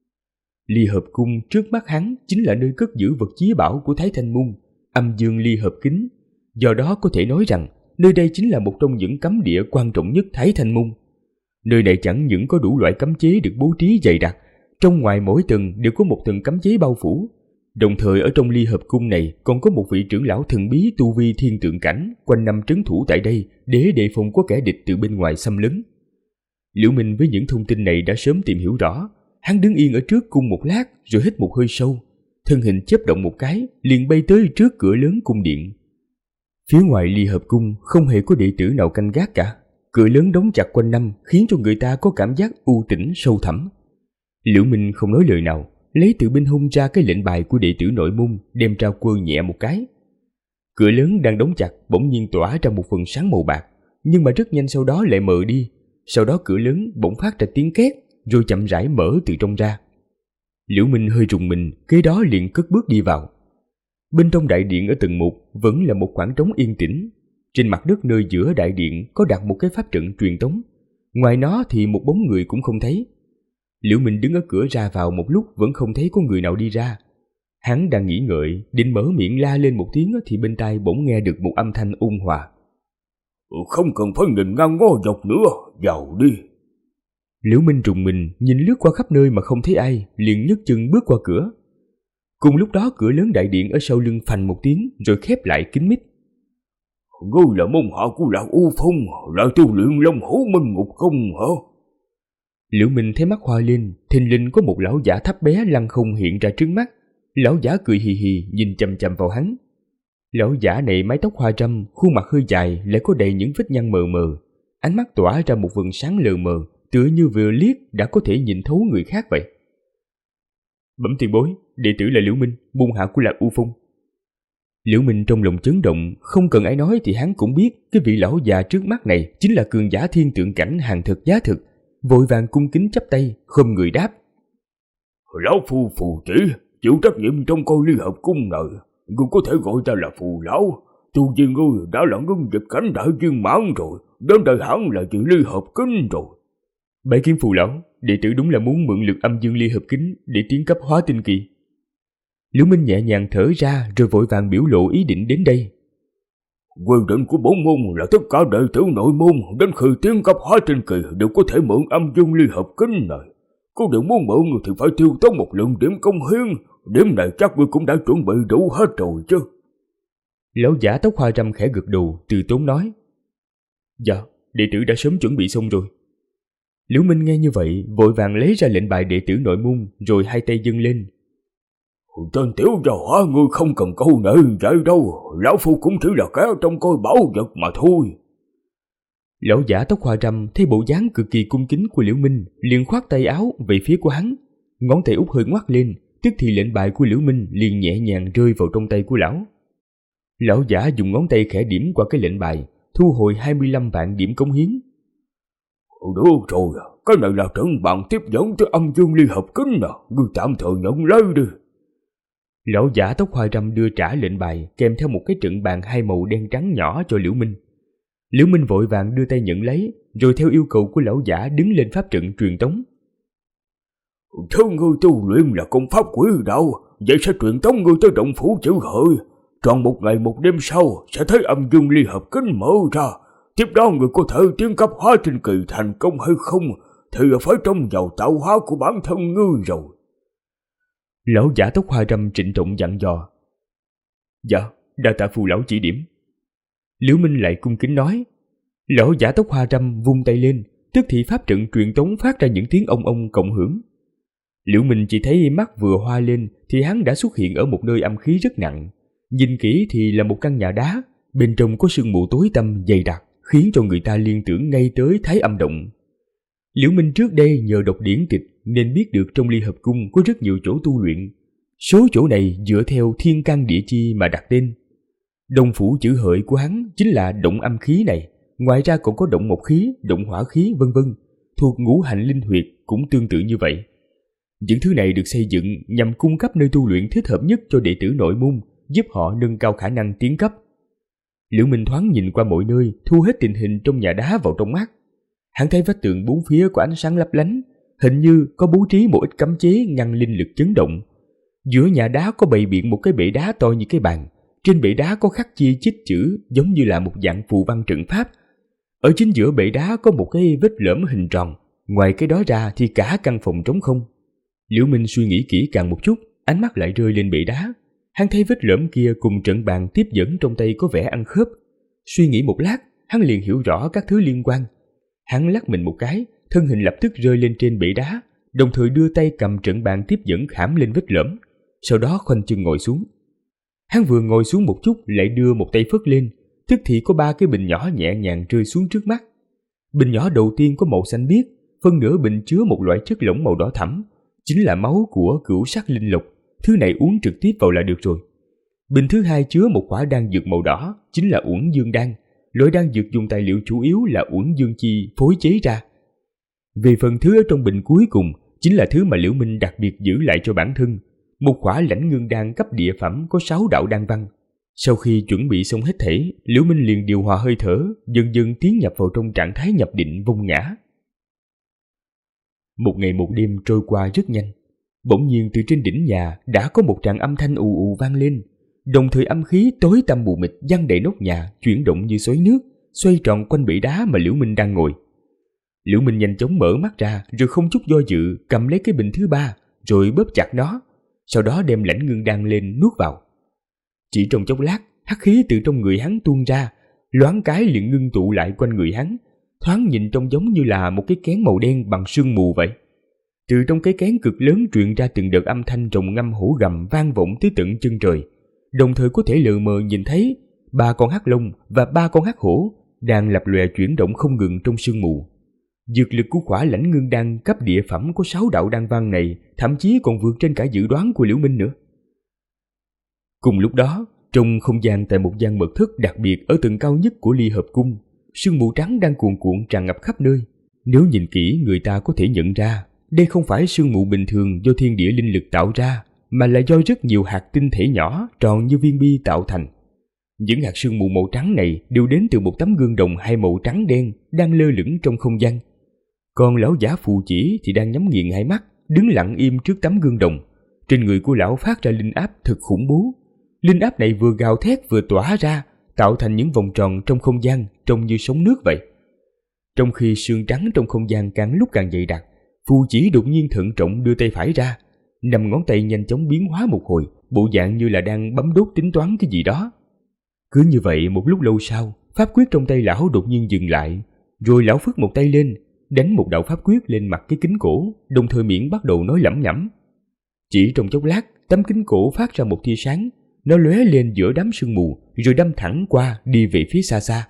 Ly Hợp Cung trước mắt hắn chính là nơi cất giữ vật chí bảo của Thái Thanh Môn, Âm Dương Ly Hợp Kính. Do đó có thể nói rằng nơi đây chính là một trong những cấm địa quan trọng nhất Thái Thanh Môn. Nơi này chẳng những có đủ loại cấm chế được bố trí dày đặc, trong ngoài mỗi tầng đều có một tầng cấm chế bao phủ. Đồng thời ở trong Ly Hợp Cung này còn có một vị trưởng lão thần bí tu vi thiên tượng cảnh quanh năm trấn thủ tại đây để đề phòng có kẻ địch từ bên ngoài xâm lấn. Liễu Minh với những thông tin này đã sớm tìm hiểu rõ. Hắn đứng yên ở trước cung một lát rồi hít một hơi sâu, thân hình chớp động một cái liền bay tới trước cửa lớn cung điện. Phía ngoài Ly Hợp Cung không hề có đệ tử nào canh gác cả. Cửa lớn đóng chặt quanh năm khiến cho người ta có cảm giác u tĩnh sâu thẳm. Liễu Minh không nói lời nào, lấy từ bên hông ra cái lệnh bài của đệ tử nội môn, đem ra quơ nhẹ một cái. Cửa lớn đang đóng chặt bỗng nhiên tỏa ra một phần sáng màu bạc, nhưng mà rất nhanh sau đó lại mờ đi. Sau đó cửa lớn bỗng phát ra tiếng két, rồi chậm rãi mở từ trong ra. Liễu Minh hơi rùng mình, kế đó liền cất bước đi vào. Bên trong đại điện ở tầng 1 vẫn là một khoảng trống yên tĩnh. Trên mặt đất nơi giữa đại điện có đặt một cái pháp trận truyền tống. Ngoài nó thì một bóng người cũng không thấy. Liễu Minh đứng ở cửa ra vào một lúc vẫn không thấy có người nào đi ra. Hắn đang nghĩ ngợi, định mở miệng la lên một tiếng thì bên tai bỗng nghe được một âm thanh ôn hòa. Không cần phải nhìn ngang ngó dọc nữa, vào đi. Liễu Minh rùng mình, nhìn lướt qua khắp nơi mà không thấy ai, liền nhấc chân bước qua cửa. Cùng lúc đó cửa lớn đại điện ở sau lưng phành một tiếng rồi khép lại kín mít. Ngươi là môn hạ của Lão U Phong, là tu luyện Long Hổ Minh Ngục không hả? Liễu Minh thấy mắt hoa lên, thình lình có một lão giả thấp bé lăng không hiện ra trước mắt. Lão giả cười hì hì nhìn chằm chằm vào hắn. Lão giả này mái tóc hoa râm, khuôn mặt hơi dài, lại có đầy những vết nhăn mờ mờ. Ánh mắt tỏa ra một vầng sáng lờ mờ, tựa như vừa liếc đã có thể nhìn thấu người khác vậy. Bẩm tiền bối, đệ tử là Liễu Minh, môn hạ của Lạc U Phong. Liễu Minh trong lòng chấn động, không cần ai nói thì hắn cũng biết cái vị lão già trước mắt này chính là cường giả thiên tượng cảnh hàng thực giá thực. Vội vàng cung kính chắp tay, không người đáp. Lão phu phù chỉ, chịu trách nhiệm trong coi Ly Hợp Cung này. Ngươi có thể gọi ta là phù lão. Tu vi ngươi đã là ngưng dịch cảnh đại viên mãn rồi, đến đây hẳn là chữ Ly Hợp Kính rồi. Bái kiến phù lão, đệ tử đúng là muốn mượn lực âm dương Ly Hợp Kính để tiến cấp hóa tinh kỳ. Liễu Minh nhẹ nhàng thở ra rồi vội vàng biểu lộ ý định đến đây. Quy định của bổn môn là tất cả đệ tử nội môn đến khi tiến cấp hóa tinh kỳ đều có thể mượn âm dương Ly Hợp Kính này. Có điều muốn mượn thì phải tiêu tốn một lượng điểm công hiến. Điểm này chắc ngươi cũng đã chuẩn bị đủ hết rồi chứ. Lão giả tóc hoa râm khẽ gật đầu, từ tốn nói. Dạ, đệ tử đã sớm chuẩn bị xong rồi. Liễu Minh nghe như vậy, vội vàng lấy ra lệnh bài đệ tử nội môn, rồi hai tay dâng lên. Tên tiểu gia hỏa ngươi không cần câu nệ vậy đâu, lão phu cũng chỉ là kẻ trong coi bảo vật mà thôi. Lão giả tóc hoa râm thấy bộ dáng cực kỳ cung kính của Liễu Minh, liền khoát tay áo về phía của hắn, ngón tay út hơi ngoắc lên, tức thì lệnh bài của Liễu Minh liền nhẹ nhàng rơi vào trong tay của lão. Lão giả dùng ngón tay khẽ điểm qua cái lệnh bài, thu hồi 25 vạn điểm cống hiến. Được rồi, cái này là trận bàn tiếp dẫn tới âm dương Ly Hợp Kính nè, ngươi tạm thời nhận lấy đi. Lão giả tóc hoa râm đưa trả lệnh bài kèm theo một cái trận bàn hai màu đen trắng nhỏ cho Liễu Minh. Liễu Minh vội vàng đưa tay nhận lấy, rồi theo yêu cầu của lão giả đứng lên pháp trận truyền tống. Thứ ngươi tu luyện là công pháp quỷ đạo, vậy sẽ truyền tống ngươi tới động phủ chữ Hợi. Tròn một ngày một đêm sau sẽ thấy âm dương Ly Hợp Kính mở ra. Tiếp đó người có thể tiến cấp hóa tinh kỳ thành công hay không thì phải trông vào tạo hóa của bản thân ngươi rồi. Lão giả tóc hoa râm trịnh trọng dặn dò. Dạ, đa tạ phù lão chỉ điểm. Liễu Minh lại cung kính nói. Lão giả tóc hoa râm vung tay lên, tức thì pháp trận truyền tống phát ra những tiếng ong ong cộng hưởng. Liễu Minh chỉ thấy mắt vừa hoa lên thì hắn đã xuất hiện ở một nơi âm khí rất nặng. Nhìn kỹ thì là một căn nhà đá, bên trong có sương mù tối tăm dày đặc, khiến cho người ta liên tưởng ngay tới Thái Âm Động. Liễu Minh trước đây nhờ đọc điển tịch nên biết được trong Ly Hợp Cung có rất nhiều chỗ tu luyện. Số chỗ này dựa theo thiên can địa chi mà đặt tên. Đồng phủ chữ hợi của hắn chính là động âm khí này, ngoài ra còn có động mộc khí, động hỏa khí vân vân, thuộc ngũ hành linh huyệt cũng tương tự như vậy. Những thứ này được xây dựng nhằm cung cấp nơi tu luyện thích hợp nhất cho đệ tử nội môn, giúp họ nâng cao khả năng tiến cấp. Liễu Minh thoáng nhìn qua mọi nơi, thu hết tình hình trong nhà đá vào trong mắt. Hắn thấy vách tường bốn phía có ánh sáng lấp lánh, hình như có bố trí một ít cấm chế ngăn linh lực chấn động. Giữa nhà đá có bày biện một cái bệ đá to như cái bàn, trên bệ đá có khắc chi chít chữ giống như là một dạng phù văn trận pháp. Ở chính giữa bệ đá có một cái vết lõm hình tròn, ngoài cái đó ra thì cả căn phòng trống không. Liễu Minh suy nghĩ kỹ càng một chút, ánh mắt lại rơi lên bệ đá. Hắn thấy vết lõm kia cùng trận bàn tiếp dẫn trong tay có vẻ ăn khớp. Suy nghĩ một lát, hắn liền hiểu rõ các thứ liên quan. Hắn lắc mình một cái, thân hình lập tức rơi lên trên bệ đá, đồng thời đưa tay cầm trận bàn tiếp dẫn khảm lên vết lõm, sau đó khoanh chân ngồi xuống. Hắn vừa ngồi xuống một chút lại đưa một tay phất lên, tức thì có 3 cái bình nhỏ nhẹ nhàng rơi xuống trước mắt. Bình nhỏ đầu tiên có màu xanh biếc, phân nửa bình chứa một loại chất lỏng màu đỏ thẫm, chính là máu của cửu sắc linh lục, thứ này uống trực tiếp vào là được rồi. Bình thứ hai chứa một quả đan dược màu đỏ, chính là uổng dương đan, loại đan dược dùng tài liệu chủ yếu là uổng dương chi phối chế ra. Về phần thứ ở trong bình cuối cùng, chính là thứ mà Liễu Minh đặc biệt giữ lại cho bản thân, một quả lãnh ngưng đan cấp địa phẩm có 6 đạo đan văn. Sau khi chuẩn bị xong hết thảy, Liễu Minh liền điều hòa hơi thở, dần dần tiến nhập vào trong trạng thái nhập định vông ngã. Một ngày một đêm trôi qua rất nhanh. Bỗng nhiên từ trên đỉnh nhà đã có một tràng âm thanh ù ù vang lên, đồng thời âm khí tối tăm mù mịt giăng đầy nóc nhà, chuyển động như xoáy nước, xoay tròn quanh bệ đá mà Liễu Minh đang ngồi. Liễu Minh nhanh chóng mở mắt ra, rồi không chút do dự cầm lấy cái bình thứ 3, rồi bóp chặt nó, sau đó đem lãnh ngưng đan lên nuốt vào. Chỉ trong chốc lát, hắc khí từ trong người hắn tuôn ra, loáng cái liền ngưng tụ lại quanh người hắn, thoáng nhìn trông giống như là một cái kén màu đen bằng sương mù vậy. Từ trong cái kén cực lớn truyền ra từng đợt âm thanh rồng ngâm hổ gầm vang vọng tới tận chân trời, đồng thời có thể lờ mờ nhìn thấy 3 con hắc long và 3 con hắc hổ đang lập lòe chuyển động không ngừng trong sương mù. Dược lực của quả lãnh ngưng đan cấp địa phẩm có 6 đạo đan văn này thậm chí còn vượt trên cả dự đoán của Liễu Minh nữa. Cùng lúc đó, trong không gian tại một gian mật thất đặc biệt ở tầng cao nhất của Ly Hợp Cung, sương mù trắng đang cuồn cuộn tràn ngập khắp nơi. Nếu nhìn kỹ, người ta có thể nhận ra đây không phải sương mù bình thường do thiên địa linh lực tạo ra, mà là do rất nhiều hạt tinh thể nhỏ tròn như viên bi tạo thành. Những hạt sương mù màu trắng này đều đến từ một tấm gương đồng 2 màu trắng đen đang lơ lửng trong không gian. Còn lão giả phù chỉ thì đang nhắm nghiền 2 mắt, đứng lặng im trước tấm gương đồng. Trên người của lão phát ra linh áp thật khủng bố. Linh áp này vừa gào thét vừa tỏa ra, tạo thành những vòng tròn trong không gian trông như sóng nước vậy. Trong khi sương trắng trong không gian càng lúc càng dày đặc, phù chỉ đột nhiên thận trọng đưa tay phải ra, 5 ngón tay nhanh chóng biến hóa một hồi, bộ dạng như là đang bấm đốt tính toán cái gì đó. Cứ như vậy một lúc lâu sau, pháp quyết trong tay lão đột nhiên dừng lại, rồi lão phất một tay lên, đánh một đạo pháp quyết lên mặt cái kính cổ, đồng thời miệng bắt đầu nói lẩm nhẩm. Chỉ trong chốc lát, tấm kính cổ phát ra một tia sáng, nó lóe lên giữa đám sương mù, rồi đâm thẳng qua đi về phía xa xa.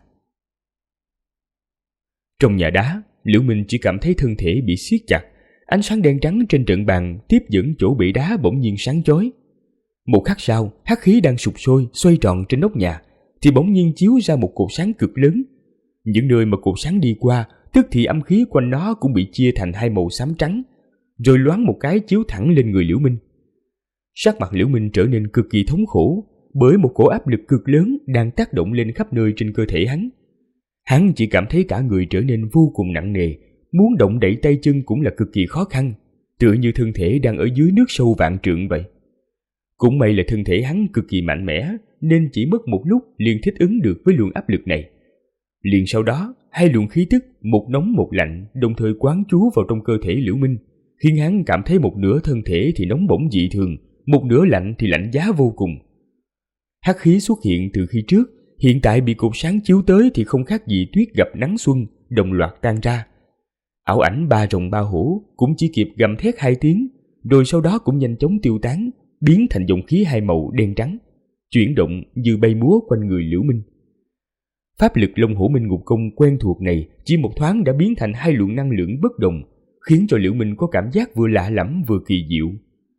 Trong nhà đá, Liễu Minh chỉ cảm thấy thân thể bị siết chặt, ánh sáng đen trắng trên trận bàn tiếp dẫn chỗ bị đá bỗng nhiên sáng chói. Một khắc sau, hắc khí đang sục sôi xoay tròn trên nóc nhà thì bỗng nhiên chiếu ra một cột sáng cực lớn. Những nơi mà cột sáng đi qua, tức thì âm khí quanh nó cũng bị chia thành 2 màu xám trắng, rồi loáng một cái chiếu thẳng lên người Liễu Minh. Sắc mặt Liễu Minh trở nên cực kỳ thống khổ, bởi một cổ áp lực cực lớn đang tác động lên khắp nơi trên cơ thể hắn. Hắn chỉ cảm thấy cả người trở nên vô cùng nặng nề, muốn động đậy tay chân cũng là cực kỳ khó khăn, tựa như thân thể đang ở dưới nước sâu vạn trượng vậy. Cũng may là thân thể hắn cực kỳ mạnh mẽ, nên chỉ mất một lúc liền thích ứng được với luồng áp lực này. Liền sau đó, 2 luồng khí tức, một nóng một lạnh, đồng thời quán trú vào trong cơ thể Liễu Minh, khiến hắn cảm thấy một nửa thân thể thì nóng bỏng dị thường, một nửa lạnh thì lạnh giá vô cùng. Hắc khí xuất hiện từ khi trước, hiện tại bị cột sáng chiếu tới thì không khác gì tuyết gặp nắng xuân, đồng loạt tan ra. Ảo ảnh 3 rồng 3 hổ cũng chỉ kịp gầm thét 2 tiếng, rồi sau đó cũng nhanh chóng tiêu tán, biến thành dòng khí 2 màu đen trắng, chuyển động như bay múa quanh người Liễu Minh. Pháp lực Long Hổ Minh Ngục Công quen thuộc này chỉ một thoáng đã biến thành 2 luồng năng lượng bất đồng, khiến cho Liễu Minh có cảm giác vừa lạ lẫm vừa kỳ diệu.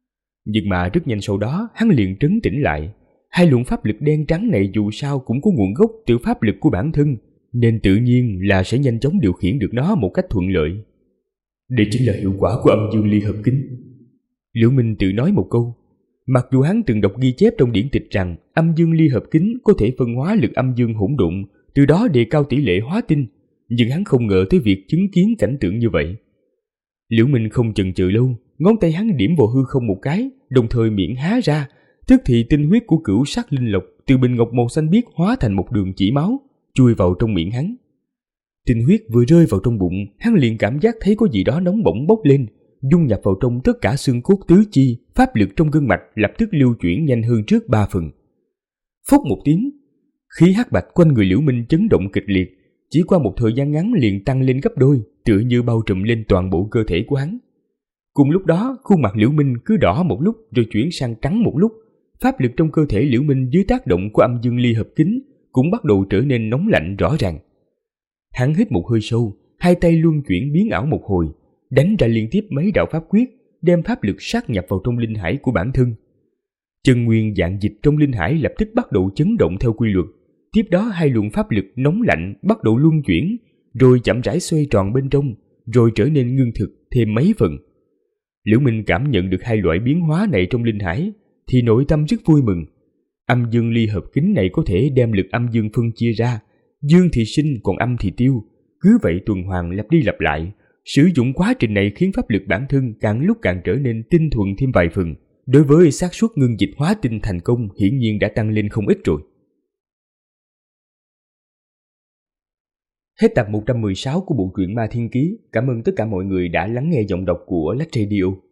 Nhưng mà rất nhanh sau đó hắn liền trấn tĩnh lại. Hai luồng pháp lực đen trắng này dù sao cũng có nguồn gốc từ pháp lực của bản thân, nên tự nhiên là sẽ nhanh chóng điều khiển được nó một cách thuận lợi. Đây chính là hiệu quả của âm dương ly hợp kính. Liễu Minh tự nói một câu. Mặc dù hắn từng đọc ghi chép trong điển tịch rằng âm dương ly hợp kính có thể phân hóa lực âm dương hỗn độn, từ đó đề cao tỷ lệ hóa tinh, nhưng hắn không ngờ tới việc chứng kiến cảnh tượng như vậy. Liễu Minh không chần chừ lâu, ngón tay hắn điểm vào hư không một cái, đồng thời miệng há ra, tức thì tinh huyết của cửu sắc linh lộc từ bình ngọc màu xanh biếc hóa thành một đường chỉ máu, chui vào trong miệng hắn. Tinh huyết vừa rơi vào trong bụng, hắn liền cảm giác thấy có gì đó nóng bỏng bốc lên, dung nhập vào trong tất cả xương cốt tứ chi, pháp lực trong gân mạch lập tức lưu chuyển nhanh hơn trước 3 phần. Phốc một tiếng, khí hắc bạch quanh người Liễu Minh chấn động kịch liệt, chỉ qua một thời gian ngắn liền tăng lên gấp đôi, tựa như bao trùm lên toàn bộ cơ thể của hắn. Cùng lúc đó, khuôn mặt Liễu Minh cứ đỏ một lúc rồi chuyển sang trắng một lúc, pháp lực trong cơ thể Liễu Minh dưới tác động của âm dương ly hợp kính cũng bắt đầu trở nên nóng lạnh rõ ràng. Hắn hít một hơi sâu, hai tay luân chuyển biến ảo một hồi, đánh ra liên tiếp mấy đạo pháp quyết, đem pháp lực sát nhập vào trong linh hải của bản thân. Chân nguyên dạng dịch trong linh hải lập tức bắt đầu chấn động theo quy luật. Tiếp đó hai luồng pháp lực nóng lạnh bắt đầu luân chuyển, rồi chậm rãi xoay tròn bên trong, rồi trở nên ngưng thực thêm mấy phần. Liễu Minh cảm nhận được hai loại biến hóa này trong linh hải, thì nội tâm rất vui mừng. Âm dương ly hợp kính này có thể đem lực âm dương phân chia ra, dương thì sinh còn âm thì tiêu, cứ vậy tuần hoàn lặp đi lặp lại. Sử dụng quá trình này khiến pháp lực bản thân càng lúc càng trở nên tinh thuần thêm vài phần. Đối với xác suất ngưng dịch hóa tinh thành công hiển nhiên đã tăng lên không ít rồi. Hết tập 116 của bộ truyện Ma Thiên Ký. Cảm ơn tất cả mọi người đã lắng nghe giọng đọc của Lách Radio.